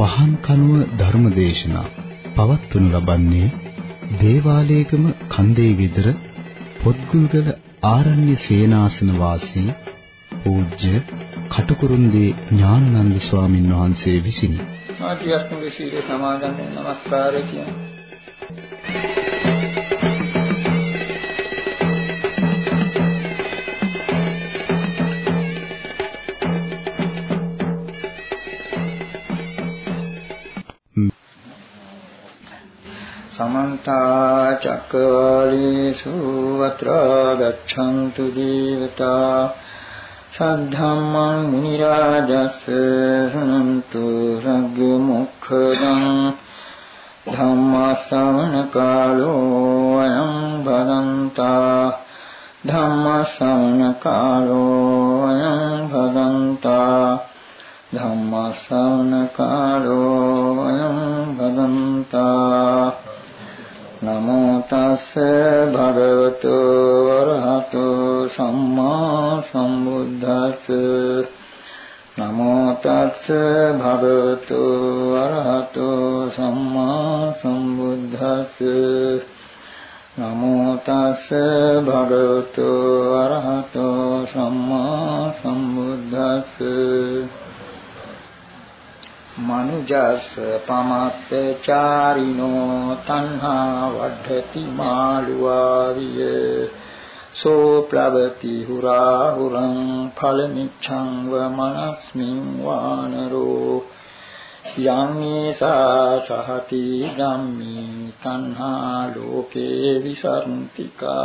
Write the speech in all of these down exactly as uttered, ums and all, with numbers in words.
පහන් කනුව ධර්මදේශනා පවත්වනු ලබන්නේ දේවාලයේගම කන්දේ විතර පොත්ගුල්ගල ආරණ්‍ය සේනාසන වාසී පූජ්‍ය කටුකුරුන්දී ඥානানন্দ ස්වාමින් වහන්සේ විසිනි. මාතියස්තුගේ සීල සමාදන් වෙන නමස්කාරය කියන समन्ता चक्रवालेषु अत्र गच्छन्तु देवता सद्धम्मं मुनिराजस्य शृण्वन्तु सद्गुमुखदं धम्मश्रवणकालो अयं भदन्ता धम्मश्रवणकालो अयं भदन्ता धम्मश्रवणकालो अयं भदन्ता नमो तस्से भगवतो अरहतो सम्मा सम्बुद्धस्से नमो तस्से भगवतो अरहतो सम्मा सम्बुद्धस्से नमो तस्से भगवतो अरहतो सम्मा सम्बुद्धस्से मनुजस् पमत्तचारिणो तन्हा वद्धति मालुवाविये सो प्लवति हुराहुरं फलमिच्छं वमनस्मिं वानरो यान्येषा सहति गम्मी तन्हा लोके विसर्तिका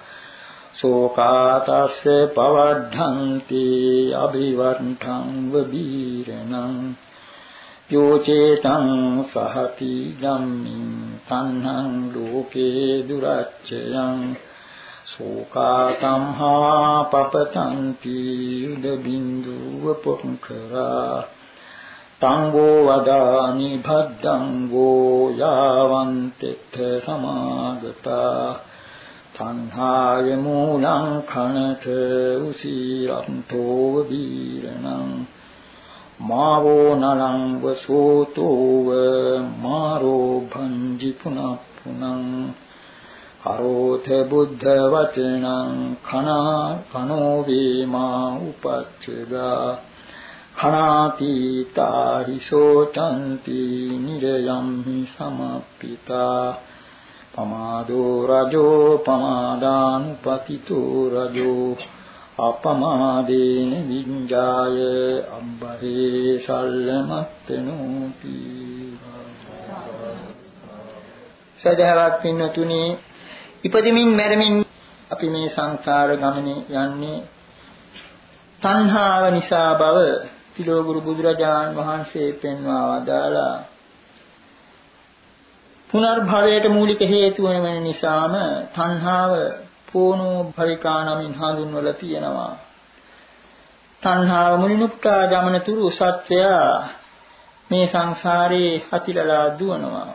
शोकातस्य पवर्धन्ति अभिवर्धं वबीरणम् यो चेतं सहति गम्मिं तन्हं लोके दुरच्चयं शोकातंहा पपतन्ति युधबिन्दुवपुङ्खरा तङ्गो वदानि भद्रं वो यावन्तित्थ समागता तन्हाय मूलं खनथ उसीरन्तो वीरणम् मावो नलं वसोतोव मारो भञ्जि पुनः पुनः करोथ बुद्धवचनं खना खनो वेमा उपच्छदा खनातीता हि शोचन्ति निरयं हि समप्पिता पमादो रजो पमादानुपतितो रजो අපමාදේන විඤ්ඤාය අබ්බහේ සල්ලමත්තනෝති. සදහවත් පින්තුනි, ඉපදෙමින් මැරෙමින් අපි මේ සංසාර ගමනේ යන්නේ තණ්හාව නිසා බව තිලෝගුරු බුදුරජාණන් වහන්සේ පෙන්වා වදාලා පුනර්භවයට මූලික හේතු වෙන නිසාම තණ්හාව පෝනෝ භවිකා නමින් හඳුන්වලා තියෙනවා. තණ්හාව මුලිනුප්තා ගමනතුරු සත්වයා මේ සංසාරේ හතිලලා දුවනවා.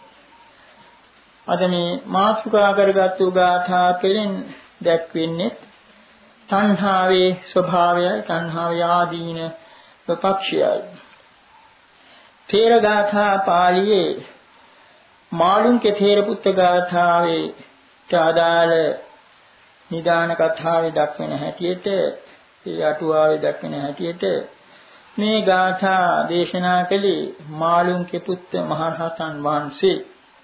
අද මේ මාතෘකා කරගත්තු ගාථා පෙළෙන් දැක්වෙන්නේ තණ්හාවේ ස්වභාවයයි, තණ්හාවේ ආදීන ප්‍රපක්ෂයයි. තේර ගාථා පාළියේ මාළුන්ගේ තේර පුත්ත ගාථාවේ ආදාළ නිදාන කතාවේ දක්වන හැටියට, ඒ අටුවාවේ දක්වන හැටියට මේ ගාථා දේශනා කළේ මාළුන්ගේ පුත්ත මහරහතන් වහන්සේ.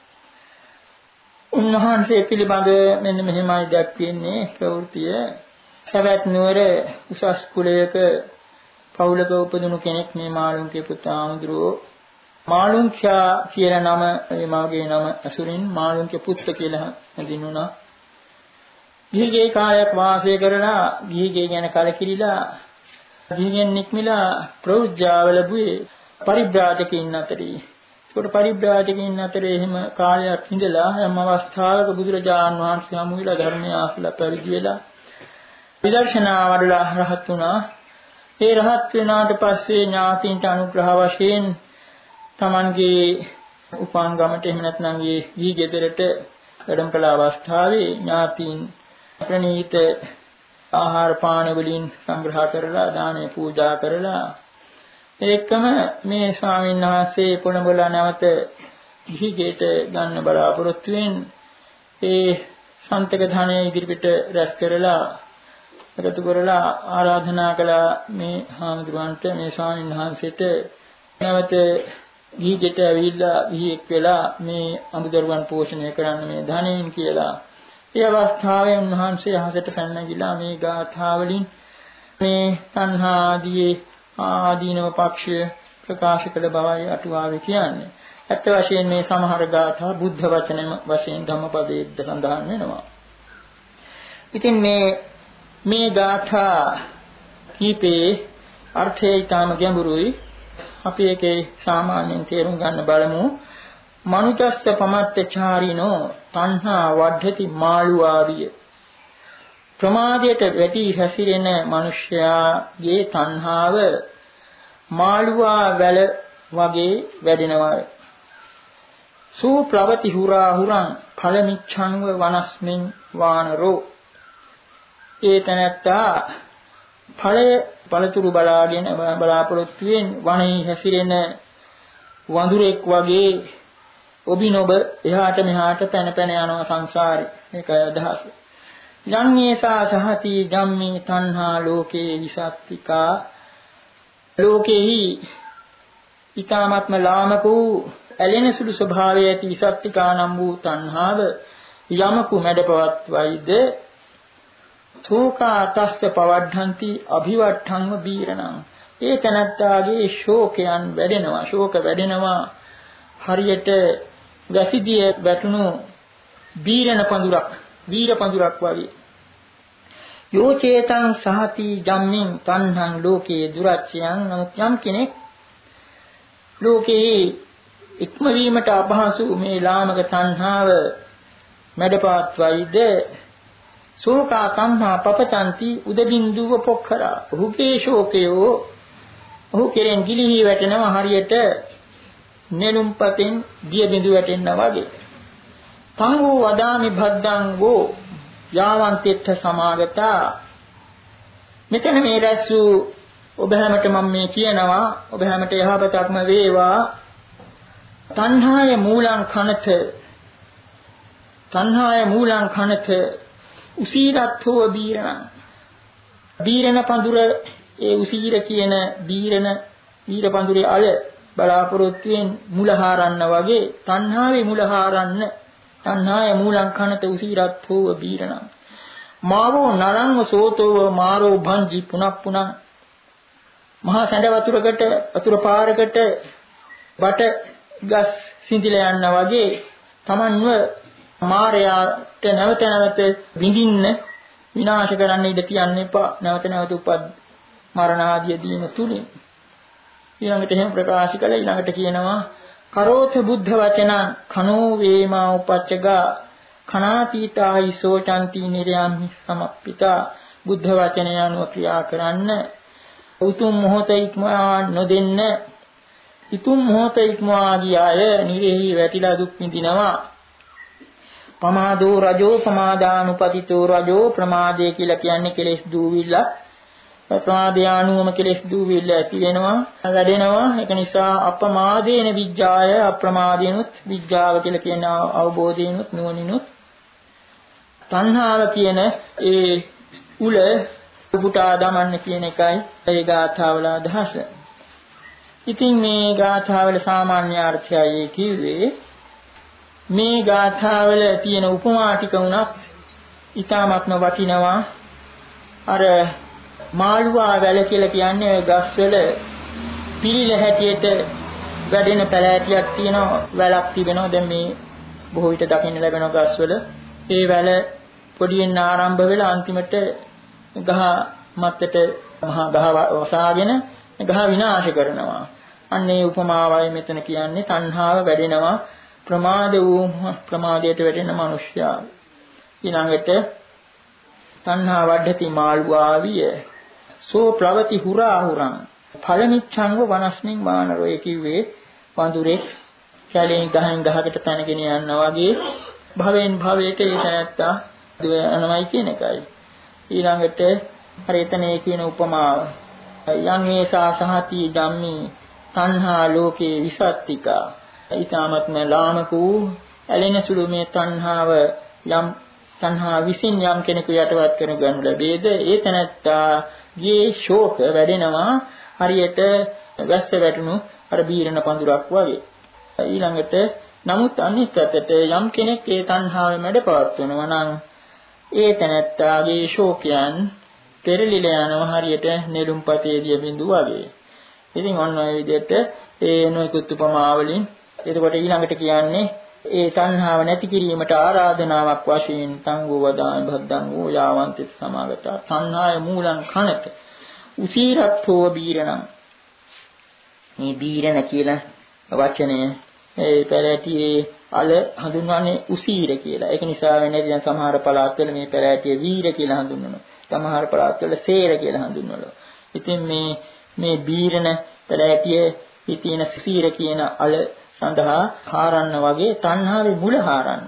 උන්වහන්සේ පිළිබඳ මෙන්න මෙහෙමයි දක්වන්නේ ප්‍රවෘත්තිය. සවැත් නුවර උසස් කුලයක පවුලක උපදිනු කෙනෙක් මේ මාළුන්ගේ පුත ආමුදුරෝ. මාළුන්ඛ්‍යා කියන නම, මේ මාගේ නම අසුරින් මාළුන්ගේ පුත්ත කියලා හඳුන්වනවා. ගිහිගේ කාලයක් වාසය කරලා ගිහිගේ ගැන කලකිරිලා ගිහිගෙන් නික්මිලා ප්‍රෞජ්‍යාව ලැබුවේ පරිබ්‍රාජකයින් අතරේ. ඒකට පරිබ්‍රාජකයින් අතරේ එහෙම කාලයක් ඉඳලා යම් අවස්ථාවක බුදුරජාණන් වහන්සේ හමු වෙලා ධර්මය අසලා පරිදි වෙලා විදර්ශනා වඩලා රහත් වුණා. ඒ රහත් වෙනාට පස්සේ ඥාතීන්ට අනුග්‍රහ වශයෙන් තමන්ගේ උපන් ගමට එහෙම නැත්නම් ඒ ගිහි ගෙදරට වැඩම කළ අවස්ථාවේ ඥාතීන් ප්‍රණීත ආහාර පාන වලින් සංග්‍රහ කරලා දානේ පූජා කරලා ඒකම මේ ස්වාමීන් වහන්සේ පොළඹලා නැවත ගිහිගෙට ගන්න බලාපොරොත්තු වෙන ඒ සන්තක ධනය ඉදිරිපිට රැස් කරලා එකතු කරලා ආරාධනා කළා මේ හාමුදුරන්ට මේ ස්වාමීන් වහන්සේට නැවත ගිහිගෙට ඇවිල්ලා ගිහිෙක් වෙලා මේ අමුදරුවන් පෝෂණය කරන්න මේ ධනෙන් කියලා. ඒ අවස්ථාවේ උන්වහන්සේ අහසට පැන නැගිලා මේ ගාථා වලින් මේ තණ්හා ආදී ආදීනව පක්ෂය ප්‍රකාශ කළ බවයි අටුවාවේ කියන්නේ. ඇත්ත වශයෙන් මේ සමහර ගාථා බුද්ධ වචනම වශයෙන් ධම්මපදයේද සඳහන් වෙනවා. ඉතින් මේ මේ ගාථා කීපේ අර්ථය ඊටම ගැඹුරුයි. අපි ඒකේ සාමාන්‍යයෙන් තේරුම් ගන්න බලමු. මනුජස්ස පමත්තචාරිනෝ තණ්හා වද්ධති මාළුවාවිය. ප්‍රමාදයට වැටි හැසිරෙන මිනිසයාගේ තණ්හාව මාළුවා වැල වගේ වැඩෙනවා. සූප්ලවති හුරා හුරං ඵලමිච්ඡංව වනස්මින් වානරෝ. ඒ තැනැත්තා ඵලය පළතුරු බලාගෙන බලාපොරොත්තුෙන් වනයේ හැසිරෙන වඳුරෙක් වගේ ඔබිනොබ එහාට මෙහාට පැන පැන යනවා සංසාරේ. මේකයි අදහස. යන්නේසා සහති ධම්මේ තණ්හා ලෝකේ විසත්තිකා. ලෝකෙහි ඊ타ත්ම ලාමකෝ ඇලෙන සුළු ස්වභාවය ඇති විසත්තිකා නම් වූ තණ්හාව යමකු මැඩපවත්වයිද ශෝකා තස්ස පවඩ්ඩಂತಿ අභිවට්ඨංව බීරණං. ඒ තනත්තාගේ ශෝකයන් වැඩෙනවා. ශෝක වැඩෙනවා හරියට වැසිදිය වැටුණු බීරණ පඳුරක් වීර පඳුරක් වගේ. යෝ චේතං සහති ජම්මින් තණ්හං ලෝකේ දුරච්චයන්. නමුත් යම් කෙනෙක් ලෝකේ ඉක්මවීමට අපහසු මේ ලාමක තණ්හාව මැඩපවත්වයිද ශෝකා තණ්හා පපතಂತಿ උදබින්දුව පොක්ඛරා. ඔහුගේ ශෝකයෝ ඔහු කෙරෙන් ගිලිහි වැටෙනවා හරියට නෙළුම්පතෙන් දිය බිඳු වැටෙනා වගේ. තංගෝ වදාමි භද්දං වෝ යාවන්තෙත්ත සමාගතා. මෙතන මේ රැස්සු ඔබ හැමට මම මේ කියනවා, ඔබ හැමට යහපතක්ම වේවා. තණ්හාය මූලං කනත තණ්හාය මූලං කනත උසීරත්ථෝ බීරණං. බීරණ පඳුර ඒ උසීර කියන බීරණ බීර පඳුරේ අල බලාපොරොත්තුෙන් මුල හාරන්න වගේ තණ්හාවේ මුල හාරන්න. තණ්හාය මූලං කනත උසීරත්ථෝ බීරණං. මාවෝ නරංව සෝතෝව මාරෝ භංජි පුනක් පුනං. මහා සැඬ වතුරකට වතුර පාරකට බට ගස් සිඳිලා යන්න වගේ තමන්ව මාරයාට නැවත නැවත විඳින්න විනාශ කරන්න ඉඩ තියන්න එපා. නැවත නැවත උපත් මරණ ආදී දීම තුලින් ඊළඟට එහෙම ප්‍රකාශ කළා. ඊළඟට කියනවා කරෝත බුද්ධ වචන කනෝ වේමා උපච්චගා කනාතීතායි සෝචන්ති නිරයන්හි සමප්පිතා. බුද්ධ වචනය අනුව ක්‍රියා කරන්න. උතුම් මොහොත ඉක්මවා නොදෙන්න. ඉතුම් මොහොත ඉක්මවා ගියාය නිරෙහි වැටිලා දුක් විඳිනවා. පමාදෝ රජෝ පමාදානුපතිතෝ රජෝ. ප්‍රමාදය කියලා කියන්නේ කෙලෙස් දූවිල්ල. ප්‍රමාදයානුවම කෙලෙස් දූවිල්ල ඇති වෙනවා වැඩෙනවා. ඒක නිසා අපමාදේන විඥාය අප්‍රමාදේනුත් විඥාව කියලා කියන අවබෝධයෙන්ුත් නුවණිනුත් තණ්හාව කියන ඒ උල උපුටා දමන්න කියන එකයි ඒ ගාථාවල අදහස. ඉතින් මේ ගාථාවල සාමාන්‍ය අර්ථයයි කිව්වේ. මේ ගාථාවල තියෙන උපමා ටික උනත් ඊටාත්ම වටිනවා. අර මාළුවා වැල කියලා කියන්නේ ගස්වල පිළිල හැටියට වැඩෙන පැලෑටියක් තියෙනවා. වැලක් තිබෙනවා. දැන් මේ බොහෝ විට දකින්න ලැබෙන ගස්වල ඒ වැල පොඩියෙන් ආරම්භ වෙලා අන්තිමට ගහ මත්තට මහා ගහ වසාගෙන ගහ විනාශ කරනවා. අන්න ඒ උපමාවයි මෙතන කියන්නේ. තණ්හාව වැඩෙනවා. ප්‍රමාද වූ ප්‍රමාදයට වැටෙන මිනිසයා. ඊළඟට තණ්හා වඩති මාළුවාවිය සෝ ප්‍රවති හුරා හුරං ඵලමිච්ඡංග වනස්මින් වානරෝ. ඒ කිව්වේ වඳුරේ කැලෙන් ගහෙන් ගහකට පැනගෙන යනවා වගේ භවෙන් භවයට ඒ තැනත්තා යනවායි කියන එකයි. ඊළඟට හරි එතන ඒ කියන උපමාව යං ඒසා සහති ධම්මේ තණ්හා ලෝකේ විසත්තිකා. ඊ타මත්ම ලාමක වූ ඇලෙන සුළු මේ තණ්හාව යම් තණ්හා විසින් යම් කෙනෙකු යටවත් කරන ගනු ලැබේද ඒ තැනැත්තාගේ ශෝක වැඩෙනවා හරියට වැස්ස වැටුණු අර බීරණ පඳුරක් වගේ. ඊළඟට නමුත් අනිත් අතට යම් කෙනෙක් ඒ තණ්හාවෙ මැඩ පවත්වනවා නම් ඒ තැනැත්තාගේ ශෝකයන් පෙරලිලා යනවා හරියට නෙළුම්පතේදී බිඳු වගේ. ඉතින් ඔන්න ඔය විදිහට ඒ නොයෙකුත් උපමාවලින් එතකොට ඊළඟට කියන්නේ ඒ තණ්හාව නැති කිරීමට ආරාධනාවක් වශයෙන් තංගෝ වදාන භද්දං වූ යාවන්ති සමාගත තණ්හාය මූලං කනත උසීරත්ථෝ බීරණං. මේ බීරණ කියලා වචනය ඒ පැලැටියේ අල හඳුන්වන්නේ උසීර කියලා. ඒක නිසා වෙන්නේ දැන් සමහර පළාත්වල මේ පැලැටිය වීර කියලා හඳුන්වනවා. සමහර පළාත්වල සේර කියලා හඳුන්වනවා. ඉතින් මේ මේ බීරණ පැලැටියේ තියෙන උසීර කියන අල සඳහා හාරන්න වගේ තණ්හාවේ මුල හාරන්න.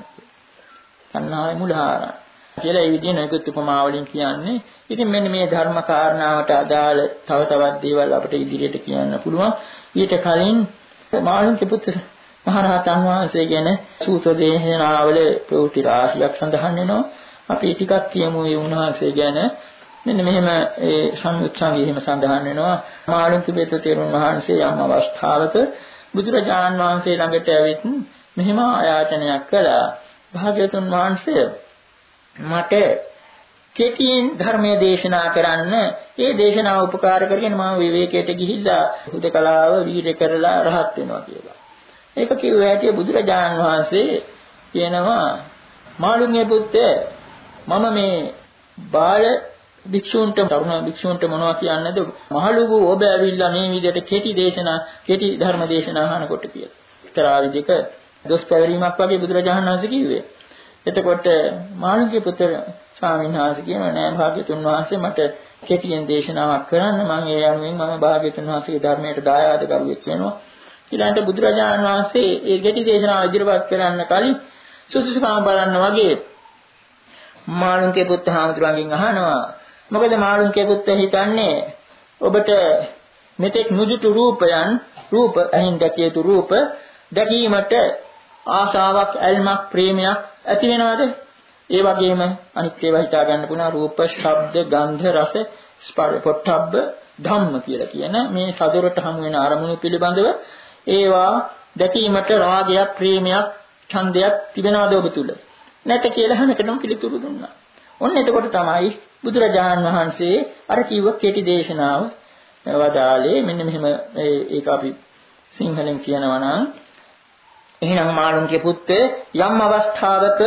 තණ්හාවේ මුල හාරන්න. කියලා ඒ විදිහේ නොයෙකුත් උපමාවලින් කියන්නේ. ඉතින් මෙන්න මේ ධර්ම කාරණාවට අදාළ තව තවත් දේවල් අපිට ඉදිරියට කියන්න පුළුවන්. ඊට කලින් මාළුන්ගේ පුත්‍ර මහරහතන් වහන්සේ ගැන සූත්‍ර දේශනාවල ප්‍රවෘත්ති රාශියක් සඳහන් වෙනවා. අපි ටිකක් කියමු මේ උන්වහන්සේ ගැන. මෙන්න මෙහෙම ඒ සංයුත්සංගයේ එහෙම සඳහන් වෙනවා. මාළුන්ගේ පුත්‍ර තෙරුන් වහන්සේ යම් අවස්ථාවක බුදුරජාණන් වහන්සේ ළඟට ඇවිත් මෙහෙම ආයාචනයක් කළා. භාග්‍යවතුන් වහන්සේ මට කෙටියෙන් ධර්මයේ දේශනා කරන්න ඒ දේශනාව උපකාර කරගෙන මම විවේකයට ගිහිල්ලා හුදකලාව වීර්ය කරලා රහත් වෙනවා කියලා. ඒක කිව්ව හැටි බුදුරජාණන් වහන්සේ කියනවා මාළුන්ගේ පුත්තේ මම මේ බාල භික්ෂූන්ට තරුණ භික්ෂූන්ට මොනවා කියන්නේද මහලුගු ඔබ ඇවිල්ලා මේ විදිහට කෙටි දේශනා කෙටි ධර්ම දේශනා අහනකොට කියලා. එක්තරා විදිහක දොස් පැවරීමක් වගේ බුදුරජාණන් වහන්සේ කිව්වේ. එතකොට මාළුන්ගේ පුතේ ස්වාමීන් වහන්සේ කියනවා නෑ භාග්‍යතුන් වහන්සේ මට කෙටියෙන් දේශනාවක් කරන්න මම ඒ අනුවෙන් මම භාග්‍යතුන් වහන්සේගේ ධර්මයට දායාද කරුවෙක් වෙනවා. ඊළඟට බුදුරජාණන් වහන්සේ ඒ කෙටි දේශනාව ඉදිරිපත් කරන්න කලින් සුදුසුකම් බලන්න වගේ මාළුන්ගේ පුතේ හාමුදුරුවන්ගෙන් අහනවා මොකද මාළුන්ගේ පුතේ හිතන්නේ ඔබට මෙතෙක් නුදුටු රූපයන් රූප අහින් දැකිය යුතු රූප දැකීමට ආශාවක් ඇල්මක් ප්‍රේමයක් ඇති වෙනවද? ඒ වගේම අනිත් ඒවා හිතා ගන්න පුළුවන් රූප, ශබ්ද, ගන්ධ, රස, ස්පර්ශ, පොට්ටබ්බ, ධම්ම කියලා කියන මේ සදොරට හමු වෙන අරමුණු පිළිබඳව ඒවා දැකීමට රාගයක්, ප්‍රේමයක්, ඡන්දයක් තිබෙනවද ඔබ තුල? නැත කියලා හැමකටම පිළිතුරු දුන්නා. ඔන්න එතකොට තමයි බුදුරජාණන් වහන්සේ අර කිව්ව කෙටි දේශනාව වදාලේ. මෙන්න මෙහෙම ඒක අපි සිංහලෙන් කියනවා නම් එහෙනම් මාළුන්ගේ පුත්තේ යම් අවස්ථාවක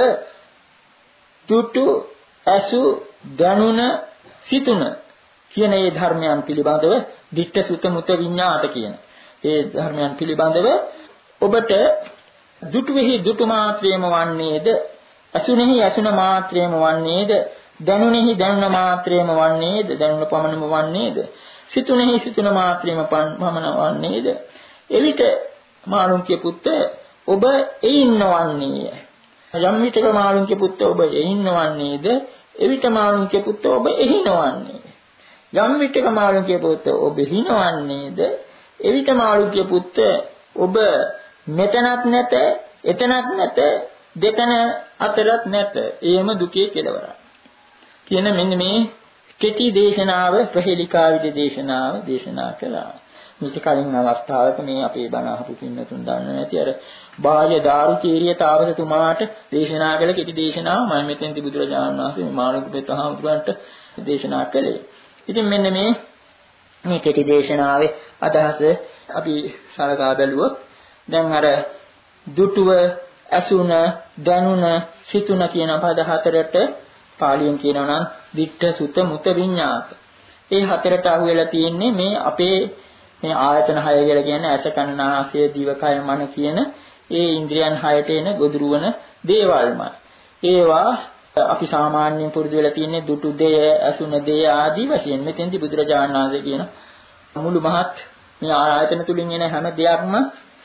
තුටු අසු දනුන සිතුන කියන මේ ධර්මයන් පිළිබඳව ditta sutta mutta විඤ්ඤාත කියන ඒ ධර්මයන් පිළිබඳව ඔබට දුටුෙහි දුටු මාත්‍රයම වන්නේද අසුනේහි අසුන මාත්‍රයම වන්නේද දනුනේහි දනුන මාත්‍රයම වන්නේද දනුන පමණම වන්නේද සිතුනේහි සිතුන මාත්‍රයම පමණ වන්නේද එවිට මාළුන්ගේ පුත්තේ ඔබ එයින් නොවන්නේය. යම් විටක මාළුන්ගේ පුත්ත ඔබ එයින් නොවන්නේද? එවිට මාළුන්ගේ පුත්ත ඔබ එහි නොවන්නේද? යම් විටක මාළුන්ගේ පුත්ත ඔබ එහි නොවන්නේද? එවිට මාළුන්ගේ පුත්ත ඔබ මෙතනත් නැත, එතනත් නැත, දෙතන අතරත් නැත. එයම දුකේ කෙලවරයි. කියන මෙන්න මේ කෙටි දේශනාව ප්‍රහේලිකා විද දේශනාව දේශනා කළා. මේක කලින් අවස්ථාවක මේ අපේ බණ අහපු පින්නතුන් දන්නේ නැති අර බාහ්‍ය දාරුචීරිය තාපසතුමාට දේශනා කළ කෙටි දේශනාව මම මෙතෙන්දි බුදුරජාණන් වහන්සේ මේ මාළුන්ගේ හාමුදුරන්ට දේශනා කළේ. ඉතින් මෙන්න මේ මේ කෙටි දේශනාවේ අදහස අපි සලකා බැලුවොත් දැන් අර දුටුව, අසුන, දැනුන, සිතුන කියන පද හතරට පාලියෙන් කියනවා නම් ditta sutta mutta විඤ්ඤාත. ඒ හතරට අහු වෙලා තියෙන්නේ මේ අපේ මේ ආයතන හය කියලා කියන්නේ ඇස, කන, නාසය, දිව, කය, මන කියන ඒ ඉන්ද්‍රියන් හයට එන ගොදුරු වන දේවල්මයි. ඒවා අපි සාමාන්‍යයෙන් පුරුදු වෙලා තියෙන්නේ දුටු දෙය, අසුන දෙය ආදී වශයෙන්. මෙතෙන්දී බුදුරජාණන් වහන්සේ කියන මුළු මහත් මේ ආයතන තුලින් එන හැම දෙයක්ම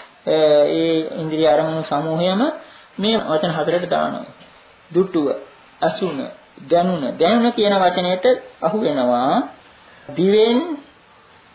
ඒ ඉන්ද්‍රිය අරමුණු සමූහයම මේ වචන හතරට දානවා. දුටුව, අසුන, දැනුන. දැනුන කියන වචනයට අහු වෙනවා දිවෙන්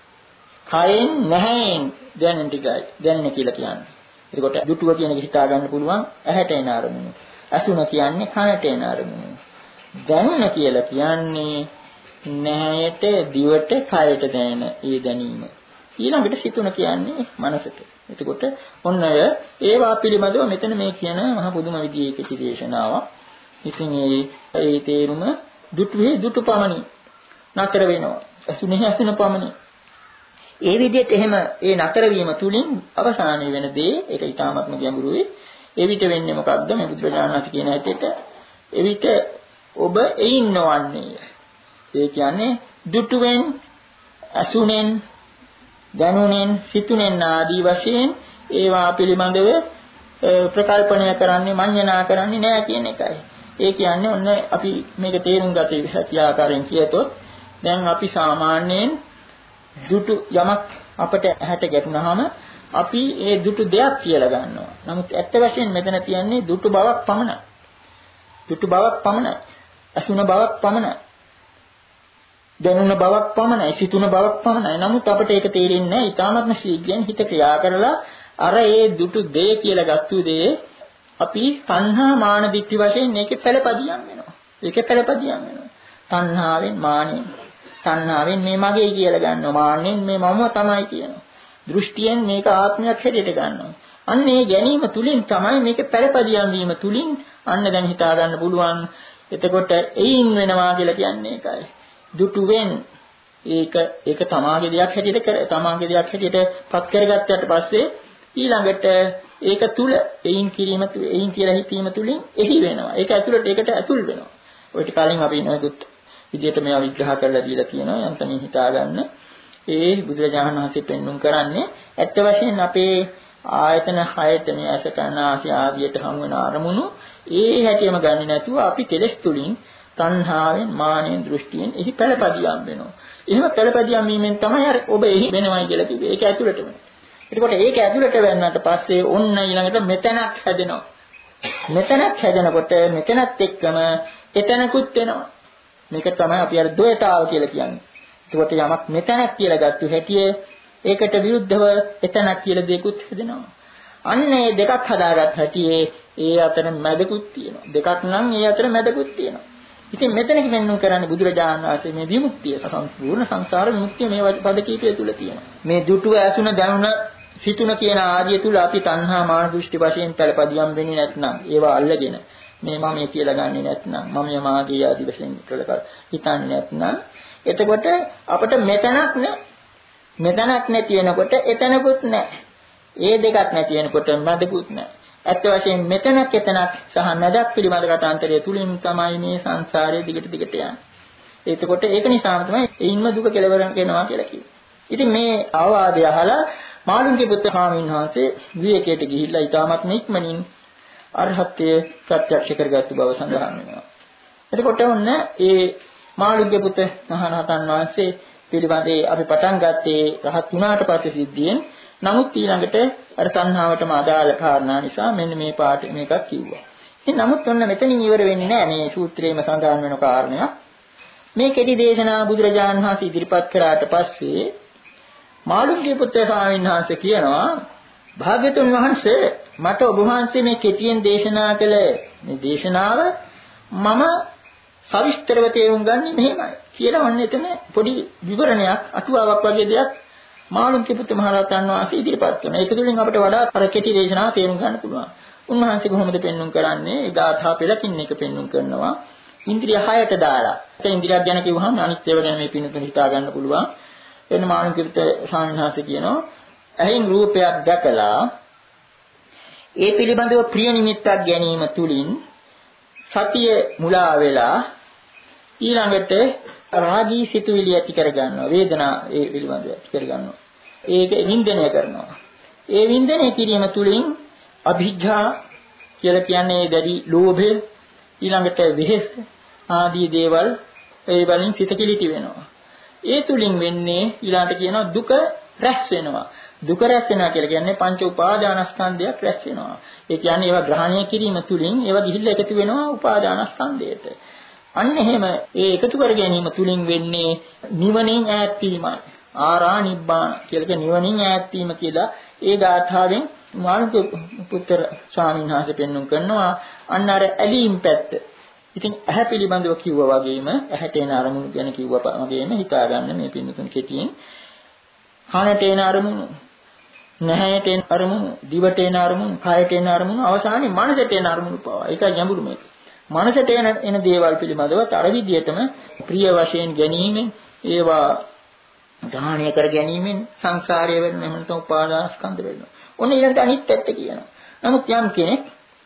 කයෙන් නැහැෙන් දැනෙන ටිකයි දැනෙන කියලා කියන්නේ. එතකොට දුටුව කියන එක හිතා ගන්න පුළුවන් ඇහැට එන අරමුණ. අසුන කියන්නේ කනට එන අරමුණ. දැනුණ කියලා කියන්නේ නැහැයට, දිවට, කයට දැනෙන ඒ දැනීම. ඊළඟට සිතුන කියන්නේ මනසට. එතකොට ඔන්න ඔය ඒවා පිළිබඳව මෙතන මේ කියන මහ පුදුම විදිහේ කෙටි දේශනාවක්. ඉතින් ඒ ඒ තේරුම දුටුවේ දුටු පමණි නතර වෙනවා. අසුනේ අසුන පමණි. ඒ විදිහට එහෙම ඒ නතර වීම තුලින් අවසානයේ වෙන දේ ඒක ඊටාත්ම ගැඹුරුයි. ඒ විට වෙන්නේ මොකක්ද මේ බුදුරජාණන් වහන්සේ කියන හැටියට එවිට ඔබ එයින් නොවන්නේ. ඒ කියන්නේ දුටුවෙන් අසුනෙන් දැනුනෙන් සිතුනෙන් ආදී වශයෙන් ඒවා පිළිබඳව ප්‍රකල්පනය කරන්නේ මඤ්ඤණා කරන්නේ නැහැ කියන එකයි. ඒ කියන්නේ ඔන්න අපි මේක තේරුම් ගත යුතු ආකාරයෙන් කියතොත් දැන් අපි සාමාන්‍යයෙන් දුටු යමක් අපට ඇහැට ගැටුනහම අපි ඒ දුටු දෙයක් කියලා ගන්නවා. නමුත් ඇත්ත වශයෙන් මෙතන කියන්නේ දුටු බවක් පමණයි. දුටු බවක් පමණයි. අසුන බවක් පමණයි. දැනුණ බවක් පමණයි. සිතුන බවක් පමණයි. නමුත් අපිට ඒක තේරෙන්නේ නැහැ. ඊටාත්ම ශීඝ්‍රයෙන් හිත ක්‍රියා කරලා අර ඒ දුටු දේ කියලා ගත්තු දේ අපි තණ්හා මාන දිට්ඨි වශයෙන් මේකේ පළපදියම් වෙනවා. ඒකේ පළපදියම් වෙනවා. තණ්හාවෙන් මානෙන් තණ්හාවෙන් මේ මගේ කියලා ගන්නවා. මාන්නෙන් මේ මම තමයි කියනවා. දෘෂ්ටියෙන් මේක ආත්මයක් හැටියට ගන්නවා. අන්න ඒ ගැනීම තුලින් තමයි මේක පළපදියම් වීම තුලින් අන්න දැන් හිතා ගන්න පුළුවන්. එතකොට එයින් වෙනවා කියලා කියන්නේ ඒකයි. දුටුවෙන් ඒක ඒක තමාගේ දෙයක් හැටියට කර තමාගේ දෙයක් හැටියට පත් කරගත්තට පස්සේ ඊළඟට ඒක තුල එයින් කිරීම එයින් කියලා හිතීම තුලින් එහි වෙනවා. ඒක ඇතුළට ඒකට ඇතුල් වෙනවා. ඔය ටික කලින් අපි නේදුත් විදියට මේවා විග්‍රහ කරලා දීලා තියෙනවා. යන්තමින් හිතා ගන්න. ඒ බුදුරජාණන් වහන්සේ පෙන්වුම් කරන්නේ ඇත්ත වශයෙන් අපේ ආයතන හයට මේ ඇස කන ආසය ආදියට හමු වෙන අරමුණු ඒ හැටියම ගන්නේ නැතුව අපි කෙලෙස් තුලින් තණ්හාවෙන් මානෙන් දෘෂ්ටියෙන් එහි පළපදියම් වෙනවා. එහෙම පළපදියම් වීමෙන් තමයි අර ඔබ එහි වෙනවයි කියලා කිව්වේ. ඒක ඇතුළටම. එතකොට ඒක ඇතුළට වෙන්නට පස්සේ ඔන්න ඊළඟට මෙතනක් හැදෙනවා. මෙතනක් හැදෙනකොට මෙතනත් එක්කම එතනකුත් වෙනවා. මේක තමයි අපි අර ද්වේතාව කියලා කියන්නේ. එතකොට යමක් මෙතනක් කියලා ගත්තු හැටියේ ඒකට විරුද්ධව එතනක් කියලා දෙකුත් හැදෙනවා. අන්න ඒ දෙකක් හදාගත් හැටියේ ඒ අතර මැදකුත් තියෙනවා. දෙකක් නම් ඒ අතර මැදකුත් තියෙනවා. ඉතින් මෙතනක මෙන්නු කරන්නේ බුදුරජාණන් වහන්සේ මේ විමුක්තිය සම්පූර්ණ සංසාර විමුක්තිය මේ පද කීපය තුල තියෙනවා. මේ දුටුව ඇසුන දැනුණ සිතුන කියන ආදිය තුල අපි තණ්හා මාන දෘෂ්ටි වශයෙන් පළපදියම් වෙන්නේ නැත්නම් ඒවා අල්ලගෙන මේ මම කියලා ගන්නෙ නැත්නම් මම යමාගේ ආදි වශයෙන් කළකල් හිතන්නේ නැත්නම් එතකොට අපිට මෙතනක් නෑ. මෙතනක් නැති වෙනකොට එතනකුත් නෑ. ඒ දෙකක් නැති වෙනකොට මැදකුත් නෑ. ඇත්ත වශයෙන් මෙතනක් එතනක් සහ මැදක් පිළිබඳ කතාන්තරය තුලින් තමයි මේ සංසාරයේ දිගට දිගට යන්නේ. එතකොට ඒක නිසාම තමයි එයින්ම දුක කෙලවර වෙනවා කියලා කිව්වේ. ඉතින් මේ අවවාදය අහලා මාළුන්ගේ පුත්‍ර ස්වාමීන් වහන්සේ විවේකයට ගිහිල්ලා ඊටමත් ඉක්මනින් අරහත්ත්වයේ ප්‍රත්‍යක්ෂ කරගත්තු බව සඳහන් වෙනවා. එතකොට ඔන්න ඒ මාළුන්ගේ පුත්‍ර මහරහතන් වහන්සේ පිළිබඳේ අපි පටන් ගත්තේ රහත් වුණාට පස්සේ සිද්ධියෙන්. නමුත් ඊළඟට අර සංහාවටම අදාළ කාරණා නිසා මෙන්න මේ පාඩ මේකක් කිව්වා. ඉතින් නමුත් ඔන්න මෙතනින් ඉවර වෙන්නේ නැහැ. මේ සූත්‍රයේම සඳහන් වෙන කාරණයක්. මේ කෙටි දේශනා බුදුරජාණන් වහන්සේ ඉදිරිපත් කරාට පස්සේ මාළුන්ගේ පුත්‍ර ස්වාමීන් වහන්සේ කියනවා භාග්‍යතුන් වහන්සේ මට ඔබ වහන්සේ මේ කෙටියෙන් දේශනා කළ මේ දේශනාව මම සවිස්තරව තේරුම් ගන්නේ මෙහෙමයි කියලා ඔන්න එතන පොඩි විවරණයක් අටුවාවක් වගේ දෙයක් මාළුන්ගේ පුත්‍ර මහරහතන් වහන්සේ ඉදිරිපත් කරනවා. ඒක තුළින් අපිට වඩා අර කෙටි දේශනාව තේරුම් ගන්න පුළුවන්. උන්වහන්සේ කොහොමද පෙන්වුම් කරන්නේ? ඒ ගාථා පෙළකින් එක පෙන්වුම් කරනවා. ඉන්ද්‍රිය හයට දාලා. ඒ ඉන්ද්‍රියක් ගැන කිව්වහම අනිත් ඒවා ගැන මේ පිනුතුන් හිතා ගන්න පුළුවන්. එන්න මාළුන්ගේ පුත්‍ර ස්වාමීන් වහන්සේ කියනවා ඇහින් රූපයක් දැකලා ඒ පිළිබඳව ප්‍රිය නිමිත්තක් ගැනීම තුළින් සතිය මුලා වෙලා ඊළඟට රාගී සිතුවිලි ඇති කර ගන්නවා. වේදනා ඒ පිළිබඳව ඇති කර ගන්නවා. ඒක වින්දනය කරනවා. ඒ වින්දනය කිරීම තුළින් අභිජ්ජා කියලා කියන්නේ දැඩි ලෝභය ඊළඟට වෙහෙස ආදී දේවල් ඒ වලින් සිත කිලිටි වෙනවා. ඒ තුලින් වෙන්නේ ඊළඟට කියනවා දුක රැස් වෙනවා. දුක රැස් වෙනවා කියලා කියන්නේ පංච උපාදානස්කන්ධයක් රැස් වෙනවා. ඒ කියන්නේ ඒවා ග්‍රහණය කිරීම තුලින් ඒවා ගිහිල්ලා එකතු වෙනවා උපාදානස්කන්ධයට. අන්න එහෙම ඒ එකතු කර ගැනීම තුලින් වෙන්නේ නිවනින් ඈත් වීමයි. ආරා නිබ්බාන කියලා නිවනින් ඈත් වීම කියලා ඒ ගාථාවෙන් මානුක පුත්‍ර ස්වාමීන් වහන්සේ පෙන්වුම් කරනවා අන්න අර ඇලීම් පැත්ත. ඉතින් ඇහැ පිළිබඳව කිව්වා වගේම ඇහැට එන අරමුණු ගැන කිව්වා වගේම හිතා ගන්න මේ පින්නතුන් කෙටියෙන් කනට එන අරමුණු, නැහැට එන අරමුණු, දිවට එන අරමුණු, කයට එන අරමුණු, අවසානයේ මනසට එන අරමුණු පවා. ඒකයි ගැඹුරු මේක. මනසට එන එන දේවල් පිළිබඳව අර විදියටම ප්‍රිය වශයෙන් ගැනීමෙන් ඒවා ග්‍රහණය කර ගැනීමෙන් සංසාරය වෙන එහෙම නැත්නම් උපාදානස්කන්ධ වෙනවා. ඔන්න ඊළඟට අනිත් පැත්ත කියනවා. නමුත් යම් කෙනෙක්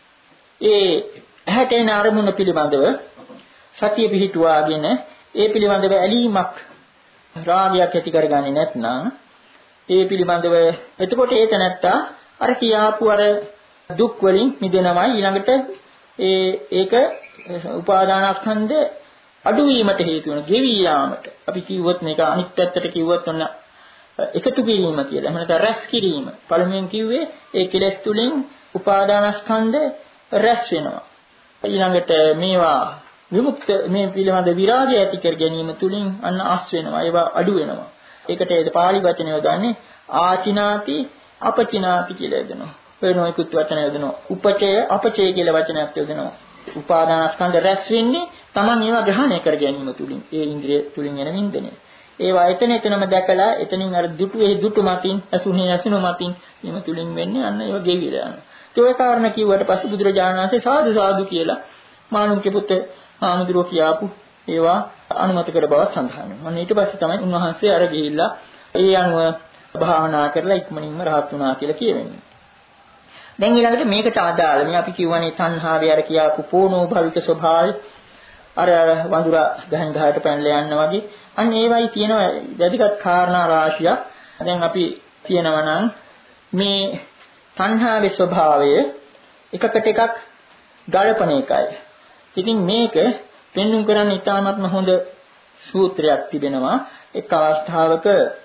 ඒ ඇහැට එන අරමුණ පිළිබඳව සතිය පිහිටුවාගෙන ඒ පිළිබඳව ඇලීමක් රාගයක් ඇති කරගන්නේ නැත්නම් ඒ පිළිබඳව එතකොට ඒක නැත්තා අර කියාපු අර දුක් වලින් මිදෙනවයි ඊළඟට ඒ ඒක උපාදානස්කන්ධ අඩුවීමට හේතු වෙන ගෙවි යාමට අපි කිව්වොත් මේක අනිත් පැත්තට කිව්වොත් ඔන්න එකතු කිරීම කියලා. එහෙම නැත්නම් රැස් කිරීම. පළමුවෙන් කිව්වේ ඒ කෙලෙස් තුලින් උපාදානස්කන්ධ රැස් වෙනවා. ඊළඟට මේවා විමුක්ත මේ පිළිබඳ විරාගය ඇති කර ගැනීම තුලින් අන්න අස් වෙනවා. ඒවා අඩු වෙනවා. ඒකට ඒ පාලි වචනය යොදන්නේ ආචිනාති අපචිනාති කියලා යොදනවා. වෙනෝයිකුත් වචන යොදනවා. උපචය අපචය කියලා වචනයක් යොදනවා. උපාදානස්කන්ධ රැස් වෙන්නේ Taman ඒවා ග්‍රහණය කර ගැනීම තුලින්. ඒ ඉන්ද්‍රිය තුලින් එන වින්දනය. ඒවා එතන එතනම දැකලා එතනින් අර දුටු ඒ දුටු මතින් අසුනේ අසුන මතින් එම තුලින් වෙන්නේ අන්න ඒවා ගෙවිලා යනවා. ඒ කාරණා කිව්වට පස්සේ බුදුරජාණන් වහන්සේ සාදු සාදු කියලා මානුන්ගේ පුත් ආමුදුරෝ කියාපු ඒවා අනුමත කර බව සඳහන් වෙනවා. අන්න ඊට පස්සේ තමයි උන්වහන්සේ අර ගිහිල්ලා ඒ අනුව භාවනා කරලා ඉක්මනින්ම රහත් වුණා කියලා කියවෙන්නේ. දැන් ඊළඟට මේකට අදාළ මේ අපි කියවනේ තණ්හාවේ අර කියාපු පෝනෝ භවික ස්වභාවය අර අර වඳුරා ගහන් ගහට පැනලා යන්න වගේ අන්න ඒවයි තියෙන වැදගත් කාරණා රාශියක්. දැන් අපි කියනවා නම් මේ තණ්හාවේ ස්වභාවය එකකට එකක් ගලපන එකයි. ඉතින් මේක පෙන්වුම් කරන්න ඉතාමත්ම හොඳ සූත්‍රයක් තිබෙනවා. එක් අවස්ථාවක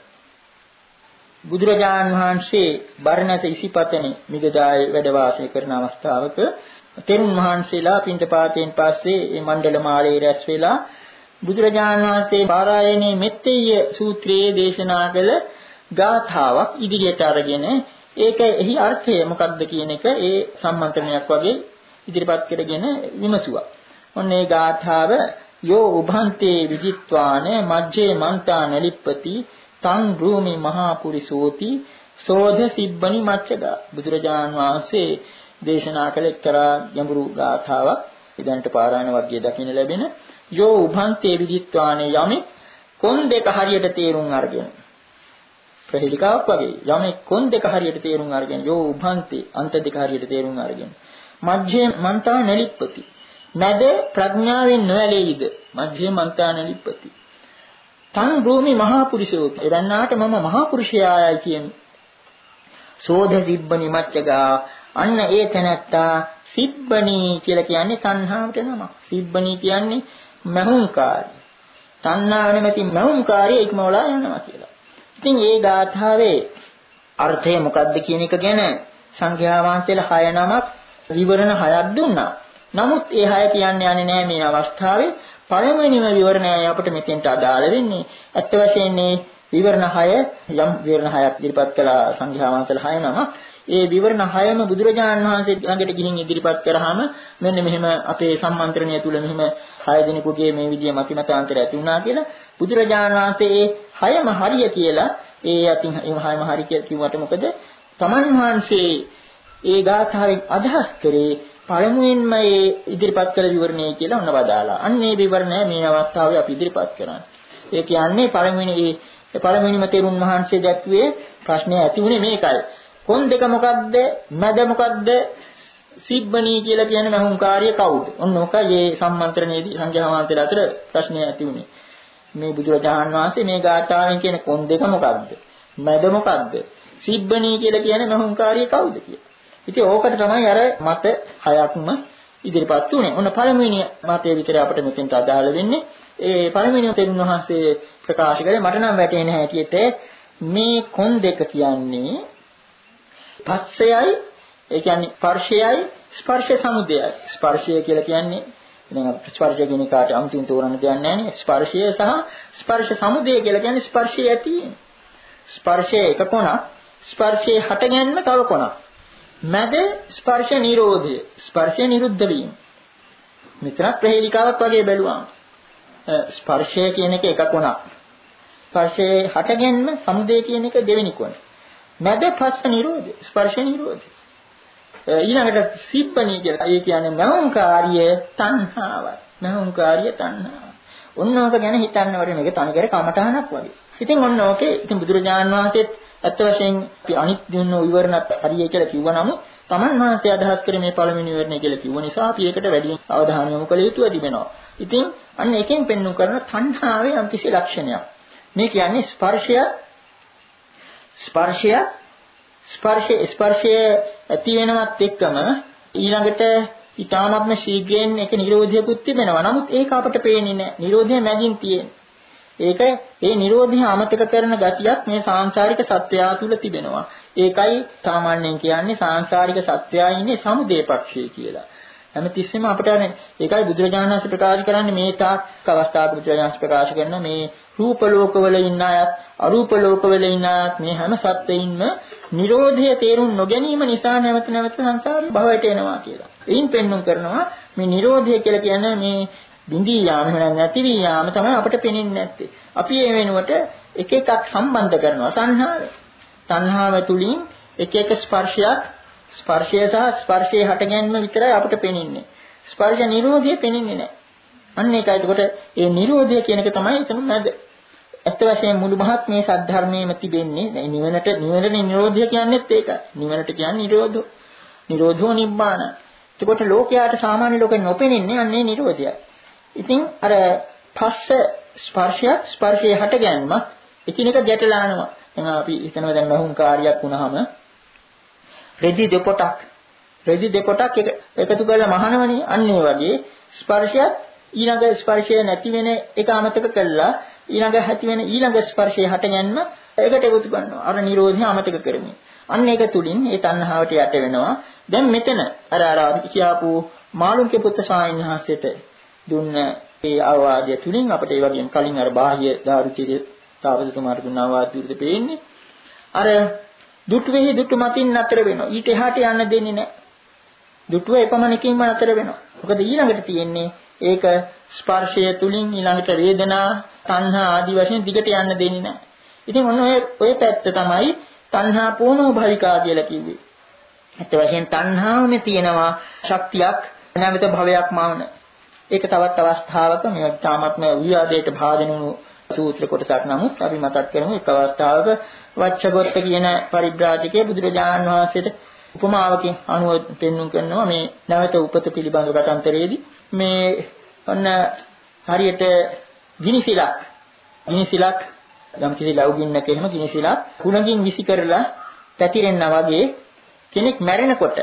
බුදුරජාන් වහන්සේ බරණැස ඉසිපතනේ මිගදායේ වැඩ වාසය කරන අවස්ථාවක තෙරුන් වහන්සේලා පින්ඩපාතයෙන් පස්සේ මේ මණ්ඩල මාලේ රැස් වෙලා බුදුරජාන් වහන්සේ පාරායනේ මෙත්තේය සූත්‍රයේ දේශනා කළ ගාථාවක් ඉදිරියට අරගෙන ඒක එහි අර්ථය මොකක්ද කියන එක ඒ සම්මන්ත්‍රණයක් වගේ ඉදිරිපත් කරගෙන විමසුවා. ඔන්න ඒ ගාථාව යෝ උභන්තේ විජිත්වාන මජ්ජේ මන්තා නලිප්පති තං භූමි මහා පුරිසෝති සෝධ සිබ්බනි මච්චගා. බුදුරජාන් වහන්සේ දේශනා කළ එක්තරා ගැඹුරු ගාථාවක් ඉදන්ට පාරායන වර්ගයේ දකින්න ලැබෙන යෝ උභන්තේ විජිත්වාන යමෙක් කොන් දෙක හරියට තේරුම් අරගෙන ප්‍රහේලිකාවක් වගේ යමෙක් කොන් දෙක හරියට තේරුම් අරගෙන යෝ උභන්තේ අන්ත දෙක හරියට තේරුම් අරගෙන මජ්ජේ මන්තා නලිප්පති මැද ප්‍රඥාවෙන් නොඇලෙයිද මජ්ජේ මන්තා නලිප්පති තං භූමි මහා පුරිසෝති එවන්නාට මම මහා පුරුෂයායයි කියන්නේ සෝධ සිබ්බනි මච්චගා අන්න ඒ තැනත්තා සිබ්බනි කියලා කියන්නේ තණ්හාවට නමක්. සිබ්බනි කියන්නේ මහුංකාරය. තණ්හාව නැමැති මහුංකාරය ඉක්මවලා යනවා කියලා. ඉතින් මේ ගාථාවේ අර්ථය මොකක්ද කියන එක ගැන සංඝයා වහන්සේලා හය නමක් විවරණ හයක් දුන්නා. නමුත් ඒ හය කියන්නේ යන්නේ නැහැ මේ අවස්ථාවේ. පළවෙනිම විවරණයයි අපිට මෙතෙන්ට අදාළ වෙන්නේ. ඇත්ත වශයෙන්ම විවරණ හය යම් විවරණ හයක් ඉදිරිපත් කළා සංඝයා වහන්සේලා හය නමක්. ඒ විවරණ හයම බුදුරජාණන් වහන්සේ ළඟට ගිහින් ඉදිරිපත් කරාම මෙන්න මෙහෙම අපේ සම්මන්ත්‍රණය තුල මෙහෙම හය දිනකුගේ මේ විදිය මතිමතාන්තර ඇති වුණා කියලා බුදුරජාණන් වහන්සේ ඒ හයම හරිය කියලා ඒ අතින් ඒ හයම හරි කියලා කිව්වට මොකද තමන් වහන්සේ ඒ ගාථාවෙන් අදහස් කරේ පළමුවෙන්ම ඒ ඉදිරිපත් කළ විවරණය කියලා ඔන්න වදාලා. අන්න ඒ විවරණය මේ අවස්ථාවේ අපි ඉදිරිපත් කරන්නේ. ඒ කියන්නේ පළමුවෙනි ඒ පළමුවෙනිම තෙරුන් වහන්සේ දැක්ුවේ ප්‍රශ්නය ඇති උනේ මේකයි. කොන් දෙක මොකද්ද? මැද මොකද්ද? සිබ්බනී කියලා කියන මහුංකාරය කවුද? ඔන්න ඔකයි මේ සම්මන්ත්‍රණයේදී සංඝයා වහන්සේලා අතර ප්‍රශ්නය ඇති උනේ. මේ බුදුරජාණන් වහන්සේ මේ ගාථාවෙන් කියන කොන් දෙක මොකද්ද? මැද මොකද්ද? සිබ්බනී කියලා කියන මහුංකාරය කවුද කියලා. ඉතින් ඕකට තමයි අර මත හයක්ම ඉදිරිපත් උනේ. ඔන්න පළමුවෙනි මතය විතර අපිට මෙතෙන්ට අදාළ වෙන්නේ. ඒ පළමුවෙනි තෙරුන් වහන්සේ ප්‍රකාශ කළේ මට නම් වැටෙන හැටියට මේ කොන් දෙක කියන්නේ පස්සයයි ඒ කියන්නේ ස්පර්ශයයි ස්පර්ශ සමුදයයි. ස්පර්ශය කියලා කියන්නේ දැන් ස්පර්ශ කියන කාට අමුතුන් තෝරන්න දෙයක් නැහැ නේ. ස්පර්ශය සහ ස්පර්ශ සමුදය කියලා කියන්නේ ස්පර්ශය ඇති. ස්පර්ශයේ එක කොනක්, ස්පර්ශයේ හටගැන්ම තව කොනක්. මැද ස්පර්ශ නිරෝධය, ස්පර්ශය නිරුද්ධ වීම. මෙතන ප්‍රහේලිකාවක් වගේ බැලුවාම ස්පර්ශය කියන එක එක කොනක්. ස්පර්ශයේ හටගැන්ම සමුදය කියන එක දෙවෙනි කොන. මැද පස්ස නිරෝධය, ස්පර්ශ නිරෝධය. ඊළඟට සිප්පණී කියලා. ඒ කියන්නේ මහෝංකාරිය තණ්හාවයි. මහෝංකාරිය තණ්හාව. ඔන්නෝක ගැන හිතන්න වරේ මේක තනිකර කමඨහනක් වගේ. ඉතින් ඔන්න ඕකේ ඉතින් බුදුරජාණන් වහන්සේත් ඇත්ත වශයෙන් අපි අනිත් දිනන විවරණත් හරිය කියලා කිව්වා නම් තමන් වහන්සේ අදහස් කරේ මේ පළවෙනි විවරණය කියලා කිව්ව නිසා අපි ඒකට වැඩි අවධානය යොමු කළ යුතුව තිබෙනවා. ඉතින් අන්න එකෙන් පෙන්වු කරන තණ්හාවේ යම්කිසි ලක්ෂණයක්. මේ කියන්නේ ස්පර්ශය ස්පර්ශය ස්පර්ශය ස්පර්ශය ඇති වෙනවත් එක්කම ඊළඟට ඊටාත්ම ශීඝ්‍රයෙන් ඒක නිරෝධයකුත් තිබෙනවා. නමුත් ඒක අපට පේන්නේ නැහැ. නිරෝධය මැදින් තියෙන්නේ. ඒක ඒ නිරෝධය අමතක කරන ගතියක් මේ සාංශාරික සත්‍යය තුළ තිබෙනවා. ඒකයි සාමාන්‍යයෙන් කියන්නේ සාංශාරික සත්‍යය ඉන්නේ සමුදේ පක්ෂය කියලා. හැමතිස්සෙම අපිට ඒකයි බුදුරජාණන් වහන්සේ ප්‍රකාශ කරන්නේ මේ තාක් අවස්ථාවක බුදුරජාණන් වහන්සේ ප්‍රකාශ කරන මේ රූප ලෝකවල ඉන්න අයත් අරූප ලෝකවල ඉන්න අයත් මේ හැම සත්ත්වයින්ම නිරෝධය තේරුම් නොගැනීම නිසා නැවත නැවත සංසාර භවයට එනවා කියලා. එයින් පෙන්වුම් කරනවා මේ නිරෝධය කියලා කියන්නේ මේ බිඳී යාම එහෙම නැති වී යාම තමයි අපිට පේන්නේ නැත්තේ. අපි ඒ වෙනුවට එක එකක් සම්බන්ධ කරනවා තණ්හාව. තණ්හාව තුලින් එක එක ස්පර්ශයක් ස්පර්ශය සහ ස්පර්ශයේ හටගැන්ම විතරයි අපිට පේන්නේ. ස්පර්ශ නිරෝධය පේන්නේ නැහැ. අන්න ඒකයි. එතකොට මේ නිරෝධය කියන එක තමයි එතන නැද. ඇත්ත වශයෙන් මුළු මහත් මේ සද්ධර්මයේම තිබෙන්නේ නිවනට නිවනේ නිරෝධය කියන්නේත් ඒකයි. නිවනට කියන්නේ නිරෝධෝ. නිරෝධෝ නිබ්බාන. එතකොට ලෝකයාට සාමාන්‍ය ලෝකෙන් නොපෙනෙන්නේ අන්නේ නිරෝධයයි. ඉතින් අර පස්ස ස්පර්ශය ස්පර්ශයේ හටගැන්ම එකිනෙක ගැටලා යනවා. දැන් අපි හිතනවා දැන් මහුංකාරියක් වුණාම රෙදි දෙපොටක් රෙදි දෙපොටක් එකතු කරලා මහනවනේ. අන්න ඒ වගේ ස්පර්ශයත් ඊළඟ ස්පර්ශය නැති වෙන එක අමතක කළා ඊළඟ ඇති වෙන ඊළඟ ස්පර්ශයේ හටගැන්ම ඒකට එකතු කරනවා. අර නිරෝධය අමතක කරමින්. අන්න ඒක තුලින් ඒ තණ්හාවට යට වෙනවා. දැන් මෙතන අර අර කියාපු මාළුන්ගේ පුත්‍ර ස්වාමීන් වහන්සේට දුන්න ඒ අවවාදය තුලින් අපිට ඒ වගේම කලින් අර බාහ්‍ය දාරුචිරිය තාපසතුමාට දුන්න අවවාද විදිහට පේන්නේ. අර දුටුවෙහි දුටු මතින් නතර වෙනවා. ඊට එහාට යන්න දෙන්නේ නැහැ. දුටුව එපමණකින්ම නතර වෙනවා. මොකද ඊළඟට තියෙන්නේ ඒක ස්පර්ශය තුලින් ඊළඟට වේදනා, තණ්හා ආදී වශයෙන් දිගට යන්න දෙන්නේ නැහැ. ඉතින් ඔන්න ඔය ඔය පැත්ත තමයි තණ්හා පූර්ණෝ භවිකා කියලා කිව්වේ. ඒත් වශයෙන් තණ්හාවනේ තියෙනවා ශක්තියක් නැවත භවයක් මාවන. ඒක තවත් අවස්ථාවක මේ තාමත්ම විවාදයට භාජන වුණු සූත්‍ර කොටසක් නමුත් අපි මතක් කරමු එක් අවස්ථාවක වච්චගොත්ත කියන පරිබ්‍රාජකයා බුදුරජාණන් වහන්සේට උපමාවකින් අනුව පෙන්වුම් කරනවා මේ නැවත උපත පිළිබඳව කතාන්තරයේදී මේ ඔන්න හරියට ගිනිසිලක් ගිනිසිලක් යම් කිසි ලව්ගින්නක එහෙම ගිනිසිලක් කුණකින් විසි කරලා පැතිරෙනා වගේ කෙනෙක් මැරෙනකොට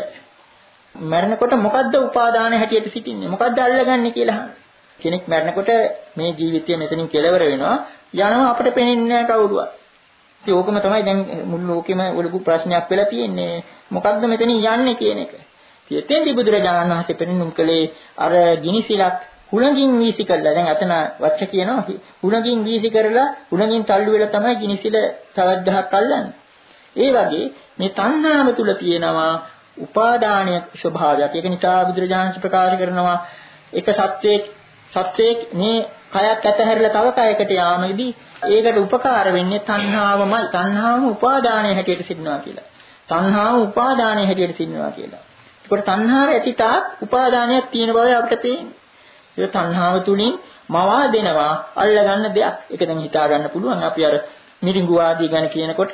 මැරෙනකොට මොකද්ද උපාදාන හැටියට සිටින්නේ මොකද්ද අල්ලගන්නේ කියලා අහනවා. කෙනෙක් මැරෙනකොට මේ ජීවිතය මෙතනින් කෙලවර වෙනවා යනවා අපිට පේන්නේ නැහැ කවුරුවත්. ඉතින් ඕකම තමයි දැන් මුළු ලෝකෙම ලොකු ප්‍රශ්නයක් වෙලා තියෙන්නේ. මොකද්ද මෙතනින් යන්නේ කියන එක. ඉතින් බුදුරජාණන් වහන්සේ පෙන්වුම් කළේ අර ගිනිසිලක් හුණකින් වීසි කරලා දැන් අතන වච්ච කියනවා හුණකින් වීසි කරලා හුණකින් තල්ලු වෙලා තමයි ගිනිසිල තවත් දහක් අල්ලන්නේ. ඒ වගේ මේ තණ්හාව තුල තියෙනවා උපාදානීය ස්වභාවයක්. ඒක නිසා බුදුරජාණන් ප්‍රකාශ කරනවා එක සත්‍යයක් සත්‍යයක් මේ කයක් ඇතහැරලා තව කයකට යාමේදී ඒකට උපකාර වෙන්නේ තණ්හාවමයි. තණ්හාව උපාදානයේ හැටියට සිටිනවා කියලා. තණ්හාව උපාදානයේ හැටියට සිටිනවා කියලා. ඒකට තණ්හාව ඇතිතාක් උපාදානයක් තියෙන බව අපිට පේන්නේ. ඒක තණ්හාව තුලින් මවා දෙනවා අල්ලගන්න දෙයක්. ඒක දැන් හිතා ගන්න පුළුවන්. අපි අර මිරිඟු ආදී ගැන කියනකොට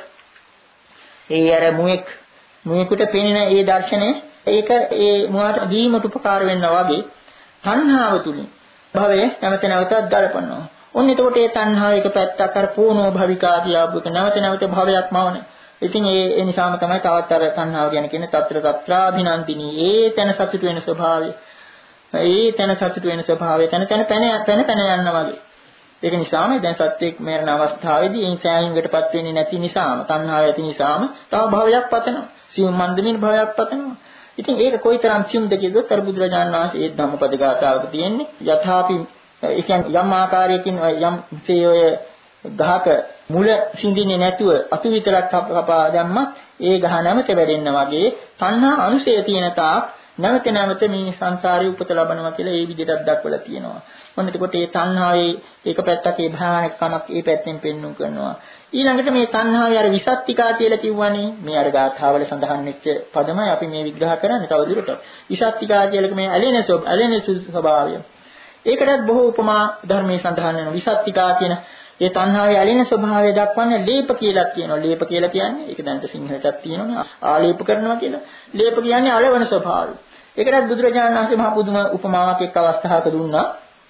ඒ අර මුවෙක් මුවෙකුට පෙනෙන ඒ දර්ශනය ඒක ඒ මුවාට දීමට උපකාර වෙනවා වගේ තණ්හාව තුලින් භවයේ නැවත නැවතත් දලපනවා. ඔන්න එතකොට ඒ තණ්හාව එක පැත්තක් අර පූර්ණෝ භවිකා කියාපුවක නැවත නැවත භවයක් මවන. ඉතින් ඒ ඒ නිසාම තමයි තවත් අර තණ්හාව ගැන කියන්නේ తත්‍ර తත්‍රාභිනන්තිනී ඒ තන සතුට වෙන ස්වභාවය. ඒ තන සතුට වෙන ස්වභාවය තන තන පැන පැන පැන යනවා වගේ. ඒක නිසාම දැන් සත්‍යයක් මරණ අවස්ථාවේදී ඒ සෑහීමකටපත් වෙන්නේ නැති නිසාම තණ්හාව ඇති නිසාම තව භවයක් පතනවා. සියුම් මන්දමින් භවයක් පතනවා. ඉතින් ඒක කොයිතරම් සියුම්ද කියදොත් අර බුදුරජාණන් වහන්සේ ඒ ධම්මපද ගාථාවක තියෙන්නේ යථාපි ඒ කියන්නේ යම් ආකාරයකින් යම් සේ ඔය ගහක මුල සිඳින්නේ නැතුව අතු විතරක් කපා දැම්මත් ඒ ගහ නැවත වැඩෙන්න වගේ තණ්හා අනුසය තියෙන තාක් නැවත නැවත මේ සංසාරේ උපත ලබනවා කියලා ඒ විදිහට දක්වලා තියෙනවා. මොන එතකොට මේ තණ්හාවේ එක පැත්තක් ඒ භයානකකමක් ඒ පැත්තෙන් පෙන්වු කරනවා. ඊළඟට මේ තණ්හාවේ අර විසත්තිකා කියලා කිව්වනේ මේ අර ගාථාවල සඳහන් වෙච්ච පදමයි අපි මේ විග්‍රහ කරන්නේ තවදුරටත්. විසත්තිකා කියලා මේ ඇලෙන ඇලෙන ස්වභාවය. ඒකටත් බොහෝ උපමා ධර්මයේ සඳහන් වෙනවා. විසත්තිකා කියන ඒ තණ්හාවේ ඇලෙන ස්වභාවය දක්වන්නේ ලේප කියලා කියනවා. ලේප කියලා කියන්නේ ඒක දැනට සිංහලටත් තියෙනවනේ. ආලේප කරනවා කියලා. ලේප කියන්නේ අලවන ස්වභාවය. ඒකටත් බුදුරජාණන් වහන්සේ මහ පුදුම උපමාවක් එක්ක අවස්ථාවක දුන්නා.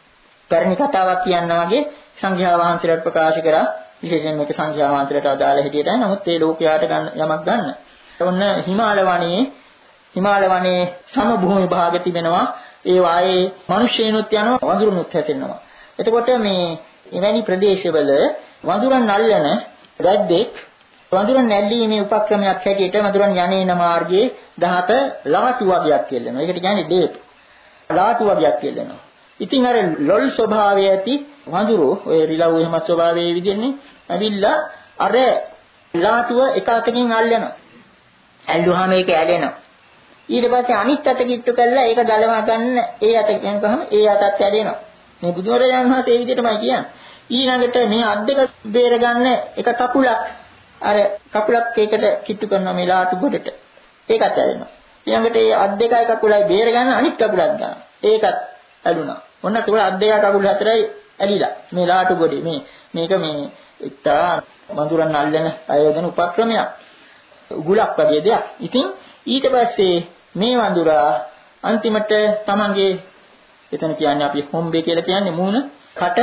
පැරණි කතාවක් කියනවා වගේ සංඝයා වහන්සේලාට ප්‍රකාශ කරා. විශේෂයෙන් මේක සංඝයා වහන්සේලාට අදාළ හැටියටයි. නමුත් ඒ ලෝකයාට ගන්න යමක් ගන්න. ඔන්න හිමාල වනයේ හිමාල වනයේ සම භූමි භාග තිබෙනවා. ඒ වායේ මිනිස්සුනුත් යනවා වඳුරුනුත් හැදෙනවා. එතකොට මේ එවැනි ප්‍රදේශවල වඳුරන් අල්ලන රැද්දෙක් වඳුරන් නැල්ලීමේ උපක්‍රමයක් හැටියට වඳුරන් යන්නේන මාර්ගයේ දහත ලාටු වගයක් කියලනවා. ඒකට කියන්නේ ඩේප්. ලාටු වගයක් කියලනවා. ඉතින් අර ලොල් ස්වභාවය ඇති වඳුරෝ ඔය රිලව් එහෙම ස්වභාවයේ විදිහනේ ඇවිල්ලා අර ලාටුව එක අතකින් අල්ලනවා. ඇල්ලුවාම ඒක ඇලෙනවා. ඊට පස්සේ අනිත් අත කිට්ටු කරලා ඒක ගලවා ගන්න ඒ අත කියනකම ඒ අතත් ඇලෙනවා. මේ බුදුරජාණන් වහන්සේ ඒ විදිහටමයි කියන්නේ. ඊළඟට මේ අත් දෙක බේර ගන්න එක කකුලක් අර කකුලක් ඒකට කිට්ටු කරනවා මේ ලාටු ගොඩට. ඒකත් ඇලෙනවා. ඊළඟට ඒ අත් දෙකයි කකුලයි බේර ගන්න අනිත් කකුලක් ගන්නවා. ඒකත් ඇලුනා. ඔන්න ඒක අත් දෙක කකුල හතරයි ඇලිලා. මේ ලාටු ගොඩේ මේ මේක මේ ඉතා වඳුරන් අල්ලන අයෝජන උපක්‍රමයක්. උගුලක් වගේ දෙයක්. ඉතින් ඊට පස්සේ මේ වඳුරා අන්තිමට තමන්ගේ එතන කියන්නේ අපි හොම්බේ කියලා කියන්නේ මූණ කට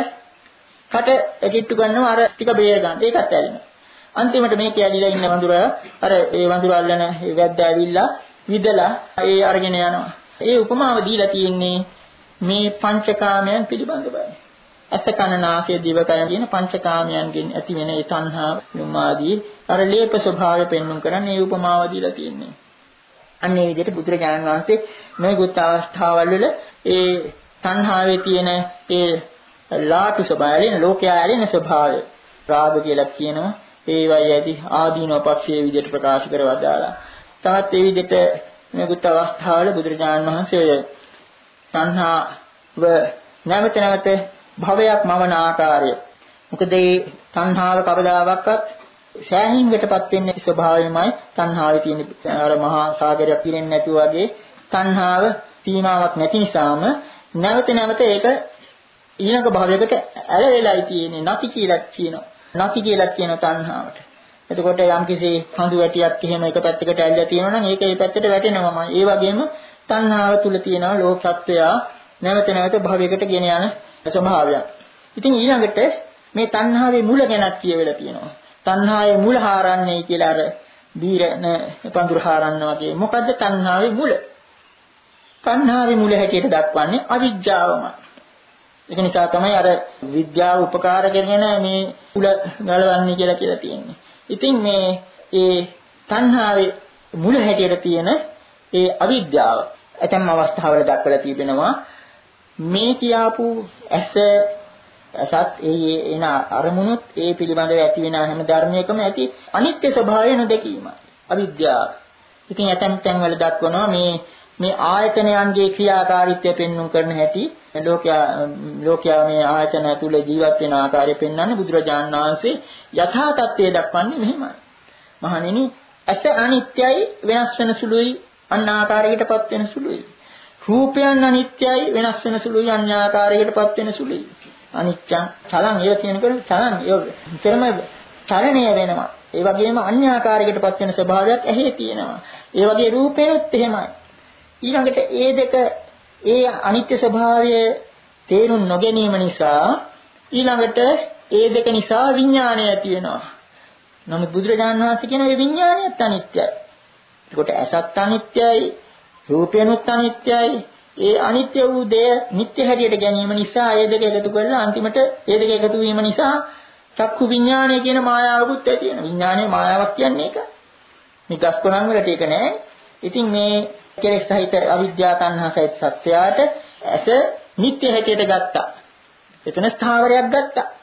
කට කිට්ටු කරනවා අර ටික බේර ගන්න. ඒකත් ඇලෙනවා. අන්තිමට මේක ඇලිලා ඉන්න වඳුරා අර ඒ වඳුරා අල්ලන වැද්ද ඇවිල්ලා විදලා ඒ අරගෙන යනවා. ඒ උපමාව දීලා තියෙන්නේ මේ පංචකාමයන් පිළිබඳවයි. අස කන නාසය දිවකය කියන පංචකාමයන්ගෙන් ඇති වෙන ඒ තණ්හා නුමාදී අර ලේප ස්වභාවය පෙන්වන්න කරන්නේ ඒ උපමාව දීලා තියෙන්නේ. අන්න ඒ විදිහට බුදුරජාණන් වහන්සේ මේ ගුත් අවස්ථාවල් වල ඒ තණ්හාවේ තියෙන ඒ ලාටු ස්වභාවයෙන් ලෝකයා ඇලෙන ස්වභාවය රාග කියලා කියනවා. ඒ වගේ ඇති ආදීනව පක්ෂයේ විදිහට ප්‍රකාශ කරවදාලා. තවත් ඒ විදිහට මේ ගුත් අවස්ථාවල බුදුරජාණන් වහන්සේ ඔය තණ්හාව නැවත නැවත භවයක් මවන ආකාරය. මොකද මේ තණ්හාව කවදාවත් සෑහීමකටපත් වෙන්නේ ස්වභාවයමයි තණ්හාවේ තියෙන අර මහා සාගරයක් පිරෙන්නේ නැතුව වගේ තණ්හාව සීමාවක් නැති නිසාම නැවත නැවත ඒක ඊළඟ භවයකට ඇලෙලයි තියෙන්නේ නැති කියලා කියනවා. නැති කියලා කියන තණ්හාවට. එතකොට යම්කිසි හඳු වැටියක් එහෙම එක පැත්තකට ඇල්ලලා තියෙනවා නම් ඒක ඒ පැත්තට වැටෙනවමයි. ඒ වගේම තණ්හාව තුල තියෙනවා ලෝක සත්වයා නැවත නැවත භවයකට ගෙන යන ස්වභාවයක්. ඉතින් ඊළඟට මේ තණ්හාවේ මුල ගැනත් කියවෙලා තියෙනවා. තණ්හාවේ මුල හාරන්නේ කියලා අර බීරන පඳුර හාරන්න වගේ. මොකද්ද තණ්හාවේ මුල? තණ්හාවේ මුල හැටියට දක්වන්නේ අවිජ්ජාවමයි. ඒක නිසා තමයි අර විද්‍යාව උපකාර කරගෙන මේ මුල ගලවන්නේ කියලා කියලා තියෙන්නේ. ඉතින් මේ ඒ තණ්හාවේ මුල හැටියට තියෙන ඒ අවිද්‍යාව ඇතැම් අවස්ථාවල දක්වලා තිබෙනවා. මේ කියාපු ඇස අසත් ඒ එන අරමුණුත් ඒ පිළිබඳව ඇති වෙන හැම ධර්මයකම ඇති අනිත්‍ය ස්වභාවය නොදැකීම අවිද්‍යාව. ඉතින් ඇතැම් තැන්වල දක්වනවා මේ මේ ආයතනයන්ගේ ක්‍රියාකාරීත්වය පෙන්වන්න කරන හැටි ලෝකයා ලෝකයා මේ ආයතන තුල ජීවත් වෙන ආකාරය පෙන්වන්නේ බුදුරජාණන් වහන්සේ යථා තත්ත්වය දක්වන්නේ මෙහෙමයි. මහණෙනි ඇස අනිත්‍යයි වෙනස් වෙන සුළුයි අන් ආකාරයකටපත් වෙන සුළුයි. රූපයන් අනිත්‍යයි වෙනස් වෙන සුළුයි අන් ආකාරයකටපත් වෙන සුළුයි. අනිත්‍යං චලං ඒ කියනකොට චලං ඒ විතරම චලනය වෙනවා. ඒ වගේම අන්‍ය ආකාරයකටපත් වෙන ස්වභාවයක් ඇහි තියෙනවා. ඒ වගේ රූපේනොත් එහෙමයි. ඊළඟට ඒ දෙක ඒ අනිත්‍ය ස්වභාවය තේරුම් නොගැනීම නිසා ඊළඟට ඒ දෙක නිසා විඥාණය ඇති වෙනවා. නමුත් බුදුරජාණන් වහන්සේ කියන මේ විඥාණයත් අනිත්‍යයි. ඒකට ඇසත් අනිත්‍යයි, රූපයනොත් අනිත්‍යයි. ඒ අනිත්‍ය වූ දේ නිට්ටය හැටියට ගැනීම නිසා ඒ දෙක එකතු කරලා අන්තිමට ඒ දෙක එකතු වීම නිසා චක්කු විඥාණය කියන මායාවකුත් ඇති වෙනවා. විඥානයේ මායාවක් කියන්නේ ඒක. මේ ගස්කොණන් වලට ඒක නෑ. ඉතින් මේ කෙලෙස් සහිත අවිද්‍යා තණ්හා සහිත සත්‍යයට ඇස නිට්ටය හැටියට ගත්තා. එතන ස්ථාවරයක් ගත්තා.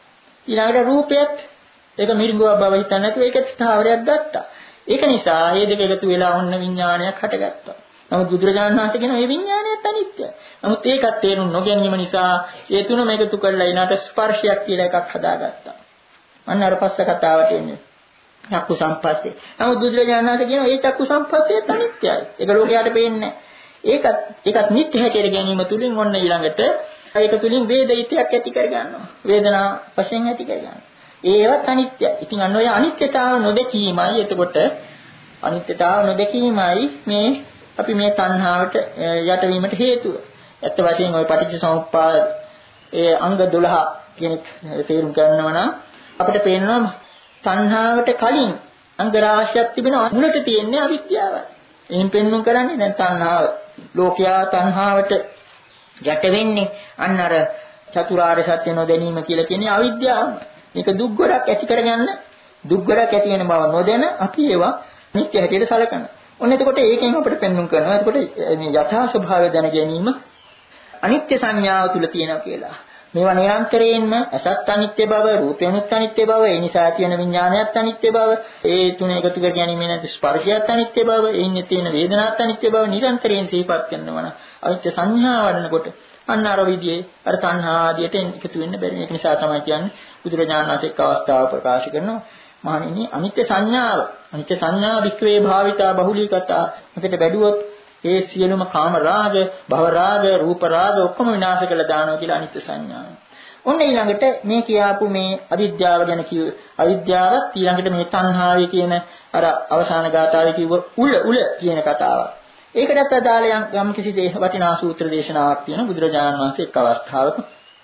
ඊළඟට රූපයත් ඒක මිරිඟුවක් බව හිතන්නේ නැතුව ඒක ස්ථාවරයක් ගත්තා. ඒක නිසා මේ දෙක එකතු වෙලා ඔන්න විඥානයක් හටගත්තා. නමුත් බුදුරජාණන් වහන්සේ කියන මේ විඥානයත් අනිත්‍යයි. නමුත් ඒකත් තේරුම් නොගැනීම නිසා ඒ තුනම එකතු කරලා ඊනට ස්පර්ශයක් කියලා එකක් හදාගත්තා. අන්න අර පස්ස කතාවට එන්නේ. චක්කු සම්පස්සේ. නමුත් බුදුරජාණන් වහන්සේ කියන මේ චක්කු සම්පස්සේත් අනිත්‍යයි. ඒක ලෝකයට පේන්නේ ඒකත් ඒකත් නිත්‍ය හැටියට ගැනීම තුලින් ඔන්න ඊළඟට ඒක තුලින් වේදිතයක් ඇති කරගන්නවා. වේදනා වශයෙන් ඇති කරගන්නවා. ඒවත් අනිත්‍යයි. ඉතින් අන්න ඔය අනිත්‍යතාව නොදකීමයි එතකොට අනිත්‍යතාව නොදකීමයි මේ අපි මේ තණ්හාවට යටවීමට හේතුව. ඇත්ත වශයෙන්ම ওই පටිච්චසමුප්පාද ඒ අංග දොළහ කියන තේරුම් ගන්නවා නම් අපිට පේනවා තණ්හාවට කලින් අංග රාශියක් තිබෙනවා. මුලට තියෙන්නේ අවිද්‍යාවයි. එහෙන් පෙන්වන්න කරන්නේ දැන් තණ්හාව. ලෝකයා තණ්හාවට යට වෙන්නේ අන්න අර චතුරාර්ය සත්‍ය නොදැනීම කියලා කියන්නේ අවිද්‍යාවයි. මේක දුක් ගොඩක් ඇති කරගන්න දුක් ගොඩක් ඇති වෙන බව නොදැන අපි ඒවා නිත්‍ය හැටියට සලකනවා. ඔන්න එතකොට ඒකෙන් අපිට පෙන්වන්න කරනවා. එතකොට මේ යථා ස්වභාවය දැන ගැනීම අනිත්‍ය සංඥාව තුල තියෙනවා කියලා. මේවා නිරන්තරයෙන්ම අසත් අනිත්‍ය බව, රූපයනුත් අනිත්‍ය බව, ඒ නිසා තියෙන විඥානයත් අනිත්‍ය බව, ඒ තුන එකතු කර ගැනීම නැති ස්පර්ශයත් අනිත්‍ය බව, එන්නේ තියෙන වේදනාත් අනිත්‍ය බව නිරන්තරයෙන් සිහිපත් කරනවා නම් අනිත්‍ය සංඥා වඩනකොට අන්න අර විදිහේ අර තණ්හා ආදියට එකතු වෙන්න බැරි. ඒක නිසා තමයි කියන්නේ බුදුරජාණන් වහන්සේ එක් අවස්ථාවක ප්‍රකාශ කරනවා මහණෙනි අනිත්‍ය සංඥාව අනිත්‍ය සංඥා වික්‍රේ භාවිතා බහුලීකතා මෙතට බැලුවොත් ඒ සියලුම කාම රාග, භව රාග, රූප රාග ඔක්කොම විනාශ කළා දානවා කියලා අනිත්‍ය සංඥාව. ඔන්න ඊළඟට මේ කියාපු මේ අවිද්‍යාව ගැන කිව්ව අවිද්‍යාවත් ඊළඟට මේ තණ්හාවේ කියන අර අවසාන ගාථාවේ කිව්ව උල උල කියන කතාව. ඒකටත් අදාළ යම් කිසි වටිනා සූත්‍ර දේශනාවක් තියෙන බුදුරජාණන් වහන්සේ එක් අවස්ථාවක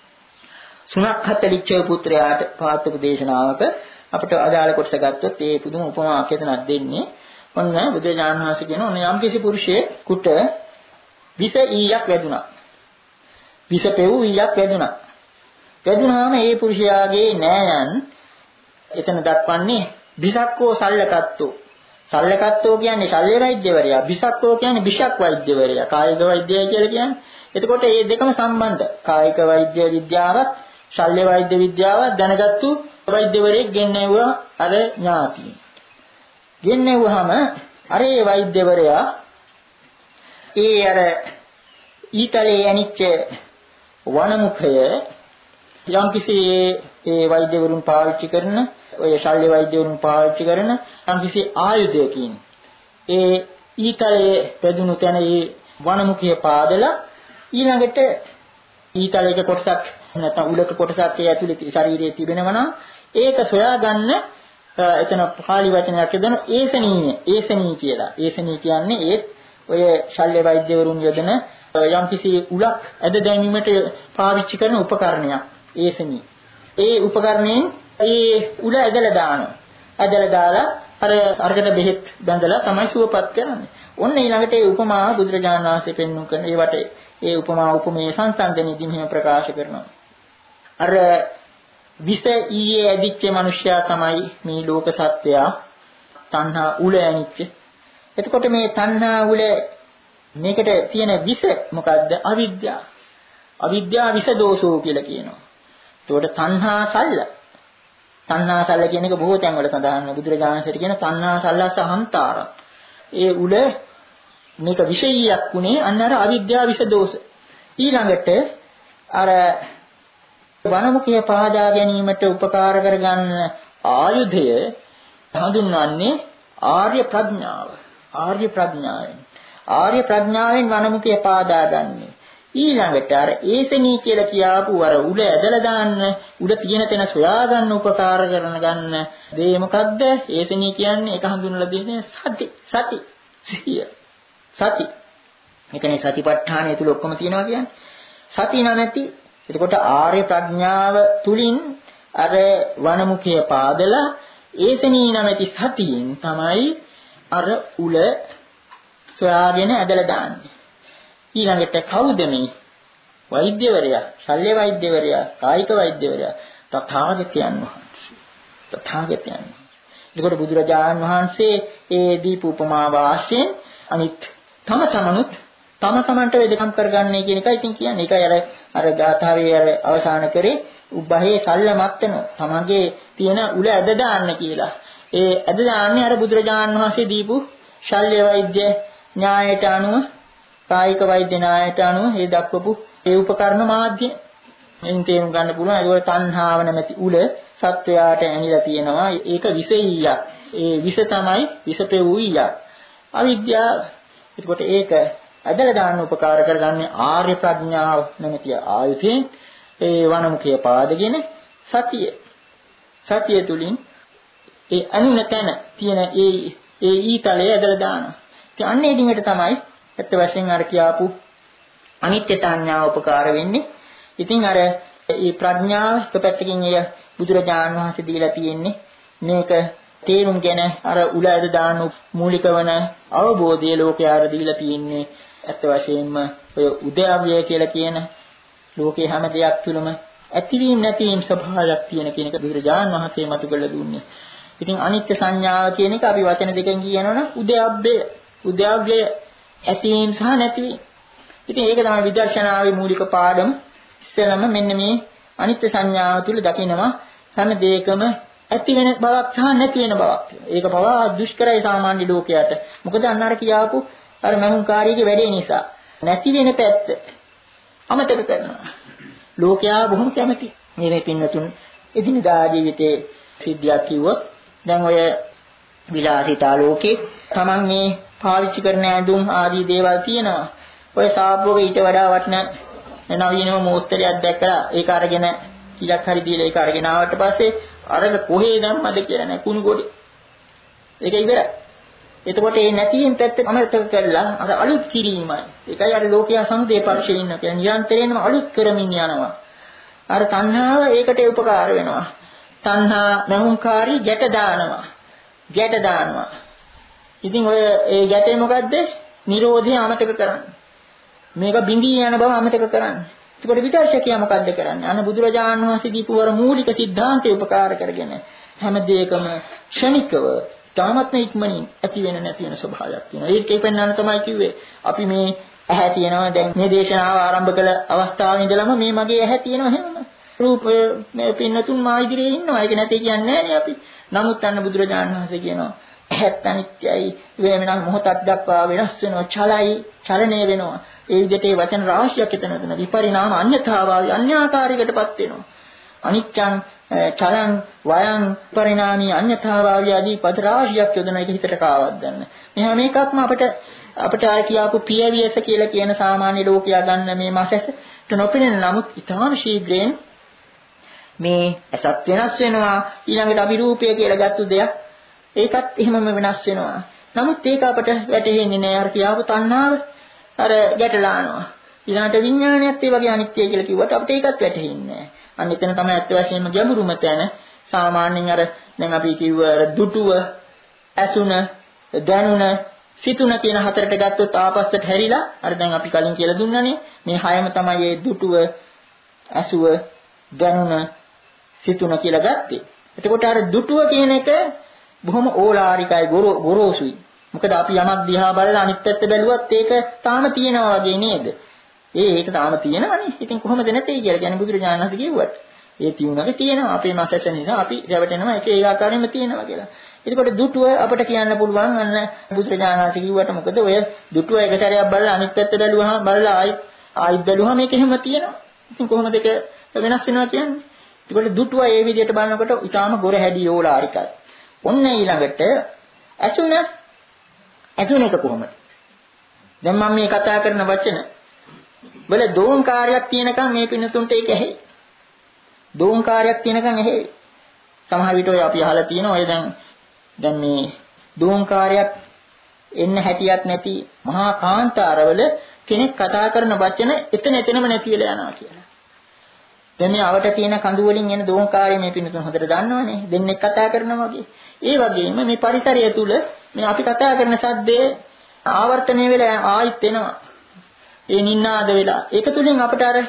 සුනක්ඛත් ලිච්ඡව පුත්‍රයාට පාත්‍රක දේශනාවක අපිට අදාළ කොටස ගත්තොත් ඒ පුදුම උපමාවක් හදනක් දෙන්නේ. ඔන්න බුදුරජාණන් වහන්සේ කියන ඔන්න යම් කිසි පුරුෂයෙකුට විස ඊයක් වැදුනා. විස පෙව් ඊයක් වැදුනා. වැදුනාම ඒ පුරුෂයාගේ නෑයන් එතන දක්වන්නේ විසක්කෝ සල්ලකත්තෝ. සල්ලකත්තෝ කියන්නේ ශල්‍ය වෛද්‍යවරයා. විසක්කෝ කියන්නේ විෂක් වෛද්‍යවරයා. කායික වෛද්‍යය කියලා කියන්නේ. එතකොට මේ දෙකම සම්බන්ධ. කායික වෛද්‍ය විද්‍යාවත් ශල්‍ය වෛද්‍ය විද්‍යාවත් දැනගත්තු වෛද්‍යවරයෙක් ගෙන්නවුවා අර ඥාතිය. ගෙන්නවුවාම අර ඒ වෛද්‍යවරයා ඒ අර ඊතලේ ඇනිච්ච වනමුඛය යම්කිසි ඒ වෛද්‍යවරුන් පාවිච්චි කරන ඔය ශල්‍ය වෛද්‍යවරුන් පාවිච්චි කරන යම්කිසි ආයුධයකින් ඒ ඊතලයේ පැදුණු තැන ඒ වනමුඛය පාදලා ඊළඟට ඊතලයක කොටසක් නැත්නම් උලක කොටසක් ඒ ඇතුලේ ශරීරයේ තිබෙනවා නම් ඒක සොයාගන්න එතන පාලි වචනයක් යොදන ඒසනීය ඒසනී කියලා. ඒසනී කියන්නේ ඒ ඔය ශල්‍ය වෛද්‍යවරුන් යොදන යම්කිසි උලක් ඇද දැමීමට පාවිච්චි කරන උපකරණයක් ඒසනී. ඒ උපකරණයෙන් ඒ උල ඇදලා දානවා. ඇදලා දාලා අර අරකට බෙහෙත් බඳලා තමයි සුවපත් කරන්නේ. ඔන්න ඊළඟට ඒ උපමාව බුදුරජාණන් වහන්සේ පෙන්වු කරන ඒවට ඒ උපමා උපමේය සංසන්දනයේදී මෙහෙම ප්‍රකාශ කරනවා. අර විස ඊයේ ඇදිච්ච මිනිසයා තමයි මේ ලෝක සත්‍යය තණ්හා උල ඇනිච්ච. එතකොට මේ තණ්හා උල මේකට තියෙන විස මොකද්ද? අවිද්‍යාව. අවිද්‍යාව විස දෝෂෝ කියලා කියනවා. ඒකට තණ්හා සල්ල. තණ්හා සල්ල කියන එක බොහෝ තැන්වල සඳහන් වෙනවා. බුදුරජාණන් වහන්සේ කියන තණ්හා සල්ලස අහංතාර. ඒ උල මේක විෂයයක් උනේ අන්න අර අවිද්‍යාව විස දෝෂ. ඊළඟට අර වනමුඛය පහදා ගැනීමට උපකාර කරගන්න ආයුධය හඳුන්වන්නේ ආර්ය ප්‍රඥාව. ආර්ය ප්‍රඥාවෙන්. ආර්ය ප්‍රඥාවෙන් වනමුඛය පහදා ගන්න. ඊළඟට අර ඒසනී කියලා කියාපු අර උල ඇදලා දාන්න උඩ තියෙන තැන සොයා ගන්න උපකාර කරන ගන්න දේ මොකද්ද? ඒසනී කියන්නේ ඒක හඳුන්වලා දෙන්නේ සති. සති. සිහිය. සති. මේකනේ සතිපට්ඨානය තුල ඔක්කොම තියෙනවා කියන්නේ. සති නැති එතකොට ආර්ය ප්‍රඥාව තුලින් අර වනමුඛය පාදලා ඒසනී නැමැති සතියෙන් තමයි අර උල සොයාගෙන ඇදලා දාන්නේ. ඊළඟට කවුද මේ වෛද්‍යවරයා? ශල්‍ය වෛද්‍යවරයා, කායික වෛද්‍යවරයා තථාගතයන් වහන්සේ. තථාගතයන්. එතකොට බුදුරජාණන් වහන්සේ ඒ දීප උපමා වාස්යෙන් අනිත් තම තමනුත් තම තමන්ට වෙදකම් කරගන්නේ කියන එකයි ඉතින් කියන්නේ. ඒකයි අර අර ගාථාවේ අර අවසාන කරේ උබ්බහේ සල්ලමත්තන තමගේ තියෙන උල ඇද දාන්න කියලා. ඒ ඇද දාන්නේ අර බුදුරජාණන් වහන්සේ දීපු ශල්‍ය වෛද්‍ය න්‍යායට අනුව කායික වෛද්‍ය න්‍යායට අනුව ඒ දක්වපු ඒ උපකරණ මාධ්‍ය මෙන් තේරුම් ගන්න පුළුවන්. ඒකවල තණ්හාව නැමැති උල සත්වයාට ඇනිලා තියෙනවා. ඒක විසෙයියක්. ඒ විස තමයි විසපෙවුයියක්. අවිද්‍යාව. ඒකට ඒක ඇදලා දාන්න උපකාර කරගන්නේ ආර්ය ප්‍රඥාව නැමැති ආයුධයෙන් ඒ වනමුඛය පාදගෙන සතිය. සතිය තුලින් ඒ අනුනතන තියෙන ඒ ඒ ඊතලය ඇදලා දානවා. ඉතින් අන්න ඒ දිනකට තමයි ඇත්ත වශයෙන් අර කියාපු අනිත්‍ය සංඥාව උපකාර වෙන්නේ. ඉතින් අර මේ ප්‍රඥාව එක පැත්තකින් එය බුදුරජාණන් වහන්සේ දීලා තියෙන්නේ මේක තේරුම්ගෙන අර උලැද දාන මූලික වන අවබෝධය ලෝකයාට දීලා තියෙන්නේ ඇත්ත වශයෙන්ම ඔය උද්‍යව්‍ය කියලා කියන ලෝකේ හැම දෙයක් තුළම ඇතිවීම නැතිවීම ස්වභාවයක් තියෙන කෙනෙක් බුදුරජාණන් වහන්සේ මතු කරලා දුන්නේ. ඉතින් අනිත්‍ය සංඥාව කියන එක අපි වචන දෙකෙන් කියනවනම් උද්‍යව්‍ය උද්‍යව්‍ය ඇතිවීම සහ නැතිවීම. ඉතින් ඒක තමයි විදර්ශනාවේ මූලික පාඩම. ඉස්සෙල්ලම මෙන්න මේ අනිත්‍ය සංඥාව තුළ දකිනවා හැම දෙයකම ඇති වෙන බවක් සහ නැති වෙන බවක්. ඒක පවා දුෂ්කරයි සාමාන්‍ය ලෝකයට. මොකද අන්න අර කියාපු අර මහුංකාරීගේ වැඩේ නිසා නැති වෙන පැත්ත අමතක කරනවා. ලෝකයා බොහොම කැමති. මේ පින්නතුන් එදිනදා ජීවිතේ සිද්ධියක් කිව්වොත් දැන් ඔය විලාසිතා ලෝකේ Taman මේ පාවිච්චි කරන ඇඳුම් ආදී දේවල් තියෙනවා. ඔය සාප්පුවක ඊට වඩා වටින නවීනම මෝස්තරයක් දැක්කලා ඒක අරගෙන කිලක් හරි දීලා ඒක අරගෙන ආවට පස්සේ අරක කොහේ දැම්මද කියලා නෑ කුණු ගොඩේ. ඒක ඉවරයි. එතකොට මේ නැතිවෙන පැත්ත අමතක කරලා අර අලුත් කිරීමයි. ඒකයි අර ලෝකයා සංදේ පරිශේ ඉන්න කියන්නේ නිරන්තරයෙන්ම අලුත් කරමින් යනවා. අර තණ්හාව ඒකට උපකාර වෙනවා. තණ්හා මහුංකාරී ගැට දානවා. ගැට දානවා. ඉතින් ඔය ඒ ගැටේ මොකද්ද? නිරෝධය අමතක කරන්නේ. මේක බිඳී යන බව අමතක කරන්නේ. ඒකට විදර්ශකයා මොකද්ද කරන්නේ? අන්න බුදුරජාණන් වහන්සේ දීපු වර මූලික સિદ્ધාන්තය උපකාර කරගෙන හැම දෙයකම ක්ෂණිකව තාමත්ම ඉක්මනින් ඇති වෙන නැති වෙන ස්වභාවයක් තියෙනවා. ඒකේ පෙන්වන්න තමයි කිව්වේ. අපි මේ ඇහැ තියෙනවා දැන් මේ දේශනාව ආරම්භ කළ අවස්ථාවේ ඉඳලම මේ මගේ ඇහැ තියෙනවා එහෙම. රූපය මේ පින්නතුන් මා ඉදිරියේ ඉන්නවා. ඒක නැති කියන්නේ නැහැ නේ අපි. නමුත් අන්න බුදුරජාණන් වහන්සේ කියනවා ඇහත් අනිත්‍යයි වෙනම මොහොතක් දක්වා වෙනස් වෙනවා චලයි චලනය වෙනවා. ඒ විදිහට ඒ වචන රාශියක් එතන එතන විපරිණාම අන්‍යතාවාදී අන්‍යාකාරයකටපත් වෙනවා. අනිත්‍යං චලං වයං පරිණාමී අන්‍යතාවාදී ආදී පද රාශියක් යොදන එක හිතට කාවක් ගන්න. මෙහා මේකක්ම අපිට අපිට ආර කියාපු පියවියස කියලා කියන සාමාන්‍ය ලෝකයා ගන්න මේ මාසෙට නොපෙනෙන නමුත් ඊටාම ශීඝ්‍රයෙන් මේ ඇසත් වෙනස් වෙනවා. ඊළඟට අභිරූපය කියලා ගත්ත දෙයක් ඒකත් එහෙමම වෙනස් වෙනවා. නමුත් ඒක අපට වැටහෙන්නේ නැහැ. අර කියාපු තණ්හාව අර ගැටලානවා. ඊළඟට විඥානයත් ඒ වගේ අනිත්‍ය කියලා කිව්වට අපිට ඒකත් වැටහෙන්නේ නැහැ. අන්න එතන තමයි අත් වශයෙන්ම ගැඹුරුම තැන. සාමාන්‍යයෙන් අර දැන් අපි කිව්ව අර දුටුව, ඇසුන, දැනුන, සිතුන කියන හතරට ගත්තොත් ආපස්සට හැරිලා අර දැන් අපි කලින් කියලා දුන්නානේ මේ හයම තමයි ඒ දුටුව, ඇසුව, දැනුන, සිතුන කියලා ගත්තේ. එතකොට අර දුටුව කියන එක බොහොම ඕලාරිකයි ගොරෝසුයි. මොකද අපි යමක් දිහා බලලා අනිත් පැත්ත බැලුවත් ඒක තාම තියෙනවා වගේ නේද? ඒ ඒක තාම තියෙනවනේ. ඉතින් කොහොමද නැtei කියලා කියන්නේ බුදුරජාණන් වහන්සේ කිව්වට. ඒ තියුණාගේ තියෙනවා. අපේ මාසෙට නිසා අපි රැවටෙනවා ඒක ඒ ආකාරයෙන්ම තියෙනවා කියලා. එතකොට දුටුව අපිට කියන්න පුළුවන් අන්න බුදුරජාණන් වහන්සේ කිව්වට මොකද ඔය දුටුව එක සැරයක් බලලා අනිත් පැත්ත බැලුවාම බලලා ආයි ආයිත් බැලුවාම මේක එහෙම තියෙනවා. ඉතින් කොහොමද ඒක වෙනස් වෙනවා කියන්නේ? ඒකට දුටුව ඒ විදිහට බලනකොට ඊටාම ගොර හැඩි ඕලාරිකයි. ඔන්න ඊළඟට ඇසුන ඇසුන එක කොහොමද? දැන් මම මේ කතා කරන වචන වල දෝංකාරයක් තියෙනකන් මේ පින්නතුන්ට ඒක ඇහි. දෝංකාරයක් තියෙනකන් ඇහි. සමහර විට ඔය අපි අහලා තියෙන ඔය දැන් දැන් මේ දෝංකාරයක් එන්න හැටියක් නැති මහා කාන්තාරවල කෙනෙක් කතා කරන වචන එතන එතනම නැති වෙලා යනවා කියලා. දැන් මේ අවට තියෙන කඳු වලින් එන දෝංකාරය මේ පින්නතුන් හොඳට දන්නවනේ. දෙන්නෙක් කතා කරනවා වගේ. ඒ වගේම මේ පරිසරය තුල මේ අපි කතා කරන සද්දේ ආවර්තනය වෙලා ආයිත් එනවා. ඒ නින්නාද වෙලා. ඒක තුලින් අපට අර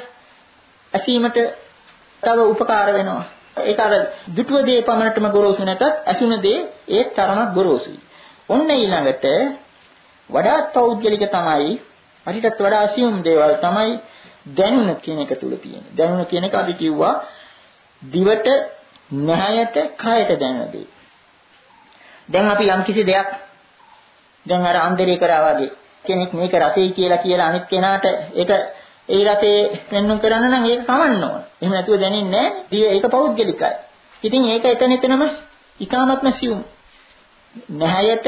ඇසීමට තව උපකාර වෙනවා. ඒක අර දුටුව දේ පමණටම ගොරෝසු නැතත් ඇසුන දේ ඒ තරමක් ගොරෝසුයි. ඔන්න ඊළඟට වඩාත් පෞද්ගලික තමයි අරිටත් වඩා assume දේවල් තමයි දැනුණ කියන එක තුල තියෙන්නේ. දැනුණ කියන එක අපි කිව්වා දිවට, නැහැයට, කයට දැනෙන දේ. දැන් අපි යම් කිසි දෙයක් දැන් අර අන්දරේ කරා වගේ කෙනෙක් මේක රසයි කියලා කියලා අනිත් කෙනාට ඒක ඒ රසේ පෙන්වන්න කරන්න නම් ඒක කවන්න ඕන. එහෙම නැතුව දැනෙන්නේ නැහැ. ඒක පෞද්ගලිකයි. ඉතින් ඒක එතන එතනම ඊටාත්ම සියුම්. නැහැයට,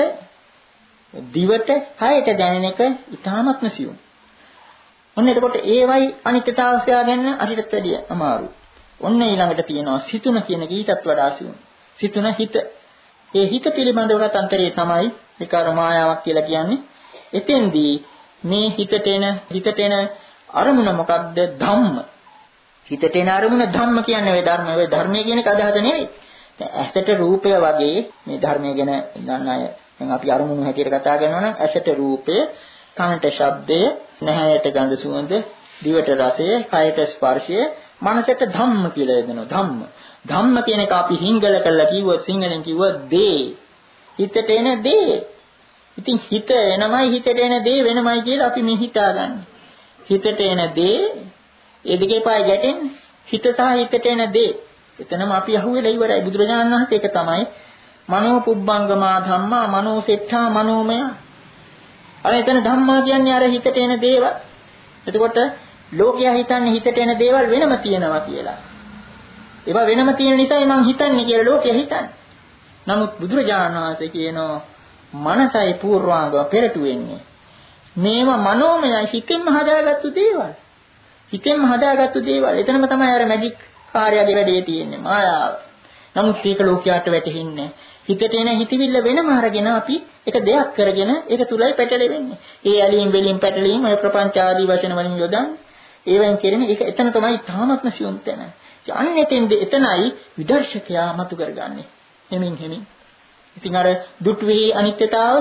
දිවට, කයට දැනෙන එක ඊටාත්ම සියුම්. ඔන්න එතකොට ඒවයි අනිත්‍යතාවය හොයාගන්න අරිටත් වැඩිය අමාරුයි. ඔන්න ඊළඟට තියෙනවා සිතුන කියන කීටත් වඩා සියුම්. සිතුන හිත. ඒ හිත පිළිබඳව අන්තරේ තමයි ඒක අර මායාවක් කියලා කියන්නේ. එතෙන්දී මේ හිතට එන හිතට එන අරමුණ මොකක්ද? ධම්ම. හිතට එන අරමුණ ධම්ම කියන්නේ ඔය ධර්ම. ඔය ධර්මයේ කියන එක අදහස නෙවෙයි. දැන් ඇසට රූපය වගේ මේ ධර්මයේ ගැන දන්න අය දැන් අපි අරමුණු හැටියට කතා කරනවා නම් ඇසට රූපය, කනට ශබ්දය, නැහැයට ගඳ සුවඳ, දිවට රසය, කයට ස්පර්ශය, මනසට ධම්ම කියලා එදෙනවා. ධම්ම. ධම්ම කියන එක අපි හිංගල කරලා කිව්වොත් සිංහලෙන් කිව්වොත් දේ. හිතට එන දේ. ඉතින් හිත එනමයි හිතට එන දේ වෙනමයි කියලා අපි මේ හිතාගන්නේ. හිතට එන දේ ඒ දෙකේ පාය ගැටෙන්නේ. හිත සහ හිතට එන දේ. එතනම අපි අහුවෙලා ඉවරයි. බුදුරජාණන් වහන්සේ ඒක තමයි මනෝ පුබ්බංගමා ධම්මා මනෝ සෙට්ඨා මනෝමය. අර එතන ධම්මා කියන්නේ අර හිතට එන දේවල්. එතකොට ලෝකයා හිතන්නේ හිතට එන දේවල් වෙනම තියෙනවා කියලා. ඒවා වෙනම තියෙන නිසායි මං හිතන්නේ කියලා ලෝකයා හිතන්නේ. නමුත් බුදුරජාණන් වහන්සේ කියනවා මනසයි පූර්වාංගව පෙරටු වෙන්නේ. මේවා මනෝමයයි හිතෙන්ම හදාගත්තු දේවල්. හිතෙන්ම හදාගත්තු දේවල්. එතනම තමයි අර මැජික් කාර්යයේ වැඩේ තියෙන්නේ මායාව. නමුත් ඒක ලෝකයාට වැටහෙන්නේ. හිතට එන හිතවිල්ල වෙනම අරගෙන අපි එක දෙයක් කරගෙන ඒක තුලයි පැටලෙන්නේ. ඒ ඇලීම් වෙලින් පැටලීම් ඔය ප්‍රපංච ආදී වචන වලින් යොදන්නේ. ඒවෙන් කියන්නේ ඒක එතන තමයි තාමත්ම සියුම් තැන. අන්න එතෙන්ද එතනයි විදර්ශකයා මතු කරගන්නේ. හිමින් හිමින්. ඉතින් අර දුට්වෙහි අනිත්‍යතාව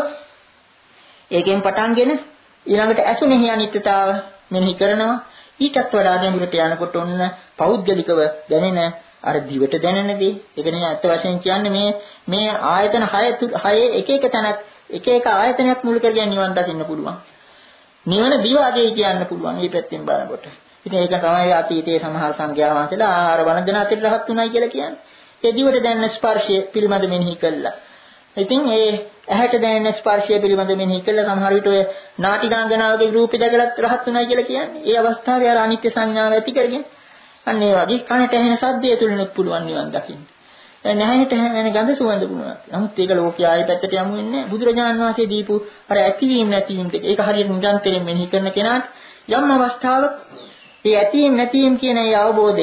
ඒකෙන් පටන්ගෙන ඊළඟට ඇසුනේහි අනිත්‍යතාව මෙනෙහි කරනවා. ඊටත් වඩා ගැඹුරට යනකොට ඔන්න පෞද්ගලිකව දැනෙන අර දිවට දැනෙන දේ. ඒක නේ අත් වශයෙන් කියන්නේ මේ මේ ආයතන හය හයේ එක එක තැනක් එක එක ආයතනයක් මුල් කරගෙන නිවන් දකින්න පුළුවන්. නිවන දිවාගේ කියන්න පුළුවන් මේ පැත්තෙන් බලනකොට. ඉතින් ඒක තමයි අතීතයේ සමහර සංඝයා වහන්සේලා ආහාර වන්දනාතිට රහත් උනායි කියලා කියන්නේ. ඒ දිවට දැනෙන ස්පර්ශය පිළිබඳ මෙනෙහි කළා. ඉතින් ඒ ඇහැට දැනෙන ස්පර්ශය පිළිබඳ මෙනෙහි කළා. සමහර විට ඔය නාටිකාංගනාවගේ රූපේ දැකලත් රහත් උනායි කියලා කියන්නේ. ඒ අවස්ථාවේ අර අනිත්‍ය සංඥාව ඇති කරගෙන අන්න ඒ වගේ කනට ඇහෙන ශබ්දය තුලිනුත් පුළුවන් නිවන් දකින්න. නැහැට ඇහෙන ගඳ සුවඳ පුළුවන්. නමුත් ඒක ලෝකයේ ආයෙ පැත්තට යමු වෙන්නේ නැහැ. බුදුරජාණන් වහන්සේ දීපු අර ඇතිවීම නැතිවීම දෙක. ඒක හරියට නිරන්තරයෙන් මෙනෙහි කරන කෙනාට යම් අවස්ථාවක මේ ඇතිවීම නැතිවීම කියන ඒ අවබෝධය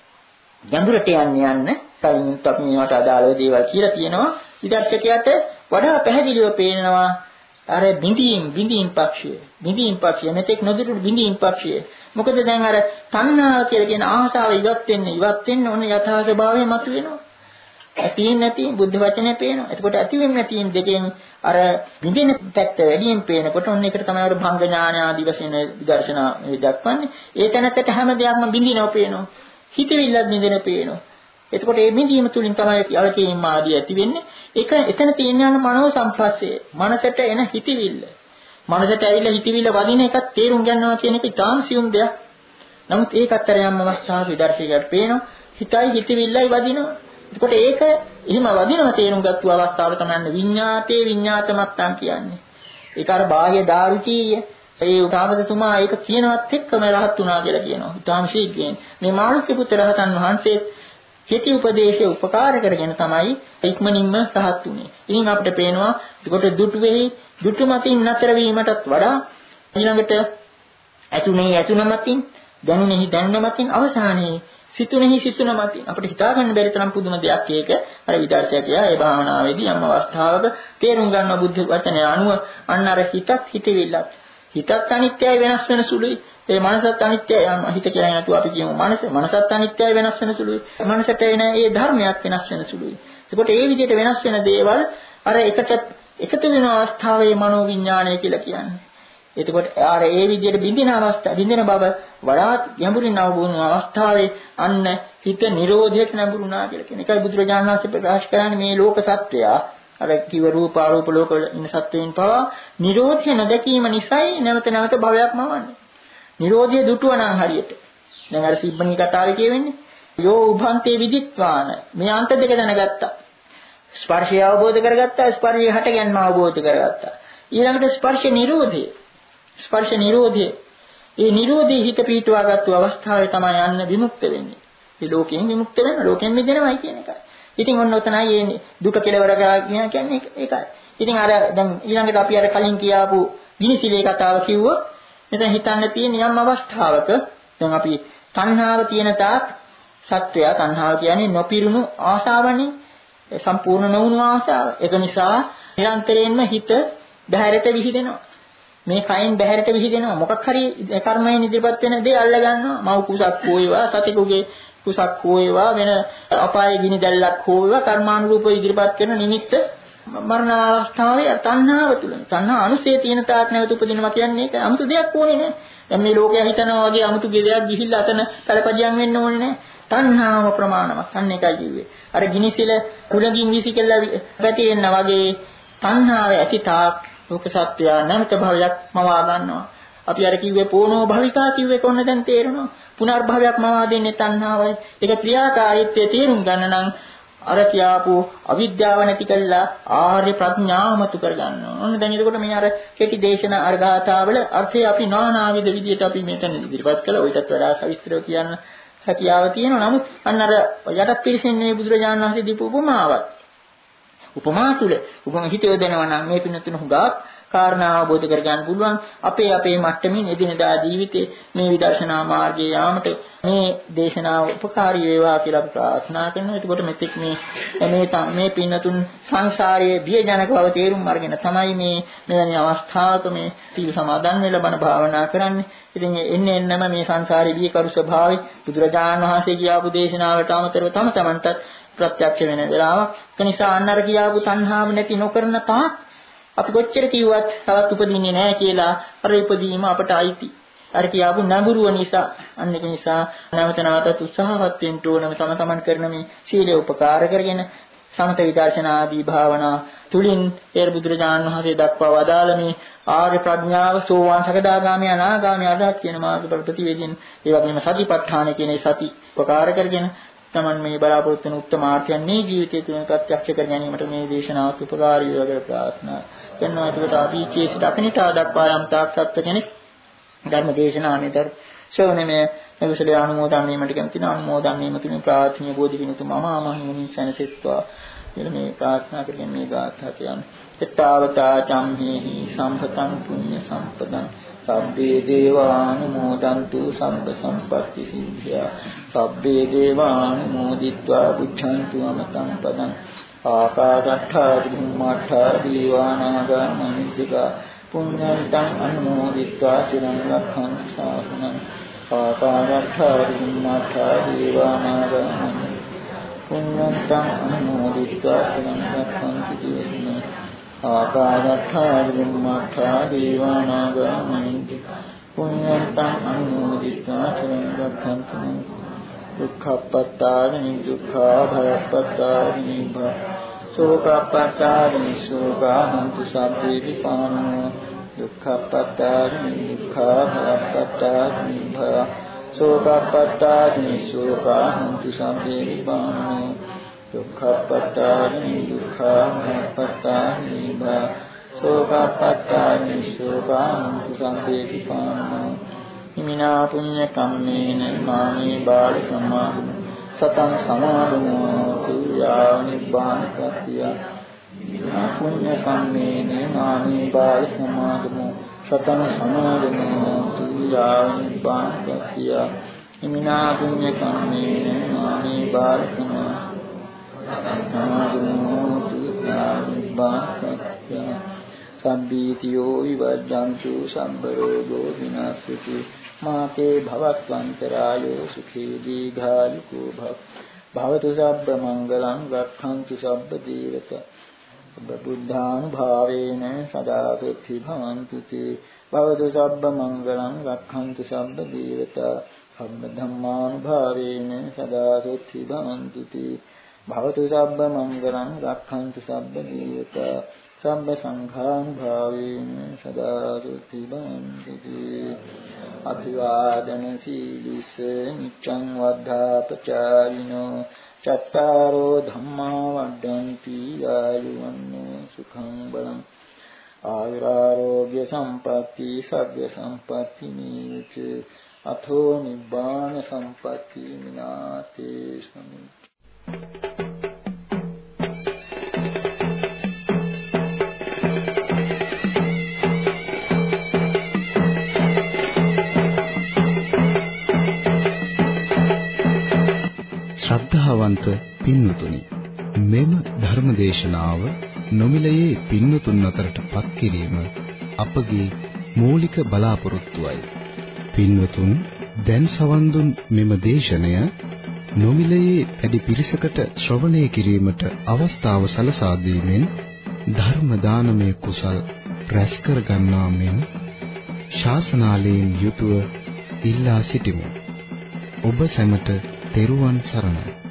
ගැඹුරට යන්න යන්න කලින්ත් අපි මේවට අදාළව දේවල් කියලා තියෙනවා. විදර්ශකයාට වඩා පැහැදිලිව පේනවා අර බිඳීම් බිඳීම් පක්ෂය. බිඳීම් පක්ෂය නැතෙක් නොදුරු බිඳීම් පක්ෂය. මොකද දැන් අර තණ්හාව කියලා කියන ආසාව ඉවත් වෙන්නේ ඉවත් වෙන්න ඕන යථා ස්වභාවය මතුවෙනවා. ඇතිවීම නැතිවීම බුද්ධ වචනේ පේනවා. එතකොට ඇතිවීම නැතිවීම දෙකෙන් අර බිඳෙන පැත්ත වැඩියෙන් පේනකොට ඔන්න ඒකට තමයි අර භංග ඥාන ආදී වශයෙන් විදර්ශනා දක්වන්නේ. ඒ තැනකට හැම දෙයක්ම බිඳිනව පේනවා. හිතවිල්ලක් බිඳෙන පේනවා. එතකොට මේ බිඳීම තුලින් තමයි අලකීම් ආදී ඇති වෙන්නේ. ඒක එතන තියෙන යන මනෝ සංපස්සේ. මනසට එන හිතවිල්ල. මනසට ඇවිල්ලා හිතවිල්ල වදින එකක් තේරුම් ගන්නවා කියන එක ඉතාම සියුම් දෙයක්. නමුත් ඒකත් අර යම් අවස්ථාවක විදර්ශකයට පේනවා. හිතයි හිතවිල්ලයි වදිනවා. එතකොට ඒක එහෙම වදිනවා තේරුම් ගත්තු අවස්ථාව තමයි විඤ්ඤාතේ විඤ්ඤාතමත්තන් කියන්නේ. ඒක අර බාහ්‍ය දාරුචීය. ඒ උපාවදතුමා ඒක කියනවත් එක්කම රහත් වුණා කියලා කියනවා. ඊටාම ශීඝ්‍රයෙන් මේ මානසික පුත්‍ර රහතන් වහන්සේ කෙටි උපදේශය උපකාර කරගෙන තමයි ඉක්මනින්ම රහත් වුනේ. ඉතින් අපිට පේනවා ඒකට දුටු වෙයි දුටු මතින් නතර වීමටත් වඩා ඊළඟට ඇතුනේ ඇතුන මතින් දැනුනේහි දැනුන මතින් අවසානයේ සිතුනේහි සිතුන මතින් අපිට හිතා ගන්න බැරි තරම් පුදුම දෙයක් ඒක. අර විදර්ශකයා ඒ භාවනාවේදී යම් අවස්ථාවක තේරුම් ගන්න බුද්ධ වචනය අනුව අන්න අර හිතත් හිතවිල්ලත් හිතත් අනිත්‍යයි වෙනස් වෙන සුළුයි. ඒ මනසත් අනිත්‍යයි. හිත කියලා නැතුව අපි කියමු මනස මනසත් අනිත්‍යයි වෙනස් වෙන සුළුයි. මනසට එන ඒ ධර්මයක් වෙනස් වෙන සුළුයි. ඒකට ඒ විදිහට වෙනස් වෙන දේවල් අර එකට එකතු වෙන අවස්ථාවේ මනෝ විඥානය කියලා කියන්නේ. එතකොට ආර ඒ විදිහට බින්දින අවස්ථාව බින්දින බව වඩාත් ගැඹුරින් අවබෝධ වන අවස්ථාවේ අන්න හිත නිරෝධයට නැඹුරුණා කියලා කියන එකයි බුදුරජාණන් වහන්සේ ප්‍රකාශ කරන්නේ මේ ලෝක සත්‍යය. අර කිව රූප ආරූප ලෝකවල ඉන්න සත්වයන් පවා නිරෝධය නොදැකීම නිසායි නැවත නැවත භවයක් මවන්නේ. නිරෝධය දුටුව නම් හරියට. දැන් අර සිබ්බණී කතාවේ කියවෙන්නේ යෝ උභන්තේ විදිත්වාන මේ අන්ත දෙක දැනගත්තා. ස්පර්ශය අවබෝධ කරගත්තා, ස්පර්ශය හටගැන්ම අවබෝධ කරගත්තා. ඊළඟට ස්පර්ශ නිරෝධය. ස්පර්ශ නිරෝධය. ඒ නිරෝධී හිත පීඨවාගත්තු අවස්ථාවේ තමයි යන්න විමුක්ත වෙන්නේ. මේ ලෝකයෙන් විමුක්ත වෙන ලෝකයෙන් මිදෙනවයි කියන එකයි. ඉතින් ඔන්න ඔතනයි මේ දුක කෙලවර කරා කියන්නේ ඒකයි. ඉතින් අර දැන් ඊළඟට අපි අර කලින් කියාපු ගිනිසිලේ කතාව කිව්වොත් මෙතන හිතන්න තියෙන යම් අවස්ථාවක දැන් අපි තණ්හාව තියෙන තාක් සත්‍යය තණ්හාව කියන්නේ නොපිරුණු ආශාවනේ සම්පූර්ණ නොවුණු ආශාව. ඒක නිසා නිරන්තරයෙන්ම හිත බහැරට විහිදෙනවා. මේ කයින් බහැරට විහිදෙනවා. මොකක් හරි කර්මයෙන් ඉදිරිපත් වෙන දේ අල්ල ගන්නවා. මව් කුසක් හෝේවා, සතෙකුගේ කුසක් හෝේවා, වෙන අපායේ ගිනි දැල්ලක් හෝේවා කර්මානුරූපව ඉදිරිපත් කරන නිමිත්ත මරණ අවස්ථාවේ තණ්හාව තුල. තණ්හා අනුසේ තියෙන තාක් නැවත උපදිනවා කියන්නේ ඒක 아무තු දෙයක් ඕනේ නෑ. දැන් මේ ලෝකයා හිතනවා වගේ 아무තු ගෙදයක් ගිහිල්ලා අතන කලපදියම් වෙන්න ඕනේ නෑ. තණ්හාව ප්‍රමාණවත්. අන්න එකයි කිව්වේ. අර ගිනිසිල කුලකින් විසිකලා පැතිරෙන්න වගේ තණ්හාව ඇති තාක් ලෝක සත්‍යය නැමත භවයක් මවා ගන්නවා. අපි අර කිව්වේ පෝනෝ භවිකා කිව්වේ කොහොමද දැන් තේරෙනවා? පුනර්භවයක් මවා දෙන්නේ තණ්හාවයි. ඒක ක්‍රියාකාරීත්වයේ තේරුම් ගන්න නම් අර කියාපු අවිද්‍යාව නැති කළා ආර්ය ප්‍රඥාමතු කර ගන්නවා. ඔන්න දැන් එතකොට මේ අර කෙටි දේශන අර ගාථාවල අර්ථය අපි නානාවිද විදියට අපි මෙතන ඉදිරිපත් කළා. ඔයිටත් වඩා සවිස්තරව කියන්න හැකියාව තියෙනවා. නමුත් අන්න අර යටත් පිරිසෙන් මේ බුදුරජාණන් වහන්සේ දීපු උපමාවක්. උපමා තුල උපම හිත යොදනවා නම් මේ පින්නතුන හුඟක් කාරණා අවබෝධ කරගන්න පුළුවන්. අපේ අපේ මට්ටමින් එදිනදා ජීවිතේ මේ විදර්ශනා මාර්ගයේ යාමට මේ දේශනාව උපකාරී වේවා කියලා අපි ප්‍රාර්ථනා කරනවා. එතකොට මෙතෙක් මේ මේ මේ පින්නතුන් සංසාරයේ බියජනක බව තේරුම් අරගෙන තමයි මේ මෙවැනි අවස්ථාවක මේ සීල සමාදන් වෙලා බණ භාවනා කරන්නේ. ඉතින් එන්නේ එන්නම මේ සංසාරයේ බියකරු ස්වභාවය බුදුරජාණන් වහන්සේ කියාපු දේශනාවට අමතරව තම තමන්ට ප්‍රත්‍යක්ෂ වෙන වෙලාවක්. ඒ නිසා අන්නර කියාපු තණ්හාව නැති නොකරන තාක් අපි කොච්චර කිව්වත් තවත් උපදින්නේ නැහැ කියලා අර ඉපදීම අපට අයිති. අර කියාපු නඹුරුව නිසා අන්න ඒක නිසා නැවත නැවතත් උත්සාහවත් වෙන්න ඕනම තම තමන් කරන මේ සීලය උපකාර කරගෙන සමත විදර්ශනා ආදී භාවනා තුලින් ඒ බුදුරජාණන් වහන්සේ දක්වා වදාළ මේ ආර්ය ප්‍රඥාව සෝවාන් සකදාගාමී අනාගාමී අරහත් කියන මාර්ගඵල ප්‍රතිවේදින් ඒ වගේම සතිපට්ඨාන කියන සති උපකාර කරගෙන තමන් මේ බලාපොරොත්තු වෙන උත්තම ආර්යයන් මේ ජීවිතය තුළ ප්‍රත්‍යක්ෂ කර ගැනීමට මේ දේශනාවත් උපකාරී වේවා කියලා ප්‍රාර්ථනා කරනවා. ඒකට අපි චේසිත අපිට දක්වා යම් තාක් සත්‍ය කෙනෙක් ධර්ම දේශනාමේතර ශ්‍රවණමය මෙවිසලේ අනුමෝදන් වීමට කැමති නම් අනුමෝදන් වීම තුලින් ප්‍රාර්ථනීය බෝධිකිනුතුම මහා මහිමුනි සැනසෙත්වා කියලා මේ ප්‍රාර්ථනා කරගෙන මේ ගාථා කියන්නේ. එත්තාවතා චම්හේහි සම්පතං පුඤ්ඤ සම්පදං සබ්බේ දේවානුමෝදන්තු සම්ප සම්පත්ති සිද්ධා සබ්බේ දේවානුමෝදිत्वा බුද්ධන්තු අමතං පදං ආකාශට්ඨා ධම්මට්ඨා දීවානාගා මහිද්దికා පුඤ්ඤන්තං අනුමෝදිत्वा චිරං රක්ඛන්තු ශාසනං ආකාශට්ඨා ධම්මට්ඨා දීවානාගා පුඤ්ඤන්තං අනුමෝදිत्वा චිරං රක්ඛන්තු දේශනං ආකාශට්ඨා ධම්මට්ඨා දීවානාගා මහිද්దికා පුඤ්ඤන්තං අනුමෝදිत्वा චිරං රක්ඛන්තු දුක්ඛප්පත්තානි දුක්ඛා භයප්පත්තානි භය සෝකප්පත්තානි සෝකාන්තු සබ්බේ විපානෝ දුක්ඛප්පත්තානි දුක්ඛා භයප්පත්තානි භය සෝකප්පත්තානි සෝකාන්තු සබ්බේ විපානෝ දුක්ඛප්පත්තානි දුක්ඛා භයප්පත්තානි භය සෝකප්පත්තානි සෝකාන්තු සබ්බේ විපානෝ හිමිනා පුඤ්ඤ කම්මේන මාමේ බාල සමාධි සතං සමාධිනෝ කුයා නිබ්බානපතිය හිමිනා පුඤ්ඤ කම්මේන මාමේ බාල සමාධිනෝ සතං සමාධිනෝ කුයා නිබ්බානපතිය හිමිනා පුඤ්ඤ කම්මේන මාමේ බාල සමාධිනෝ කුයා නිබ්බානපතිය සම්බීතියෝ විවජ්ජන්තු සම්බරෝගෝ විනාශති මාතේ භවත්වන්තරායෝ සුඛී දීඝායුකෝ භව භවතු සබ්බ මංගලං රක්ඛන්තු සබ්බ දීවත බුද්ධානුභාවේන සදා සුඛී භවන්තු තේ භවතු සබ්බ මංගලං රක්ඛන්තු සබ්බ දීවත සම්බ ධම්මානුභාවේන සදා සුඛී භවන්තු තේ භවතු සබ්බ මංගලං රක්ඛන්තු සබ්බ දීවතා සබ්බ සංඝානුභාවේන සදා සුඛි භවන්තු අභිවාදන සීලිස නිච්ඡං වද්ධාපචාරිනෝ චත්තාරෝ ධම්මා වඩ්ඩන්ති ආයුවන්නෝ සුඛං බලං ආයුරාෝග්‍ය සම්පatti සග්ග සම්පatti නීච අතෝ නිබ්බාන සම්පatti මිනාතේ සමි. ශ්‍රද්ධාවන්ත පින්වතුනි, මෙම ධර්මදේශනාව නොමිලයේ පින්වතුන් අතරට පත් කිරීම අපගේ මූලික බලාපොරොත්තුවයි. පින්වතුන් දැන් සවන් දුන් මෙම දේශනය නොමිලයේ වැඩි පිරිසකට ශ්‍රවණය කිරීමට අවස්ථාව සලසා දීමෙන් ධර්ම දානමය කුසල් රැස් කර ගන්නා මෙන් ශාසනාලයෙන් යුතුව ඉල්ලා සිටිමු. ඔබ සැමට තෙරුවන් සරණයි.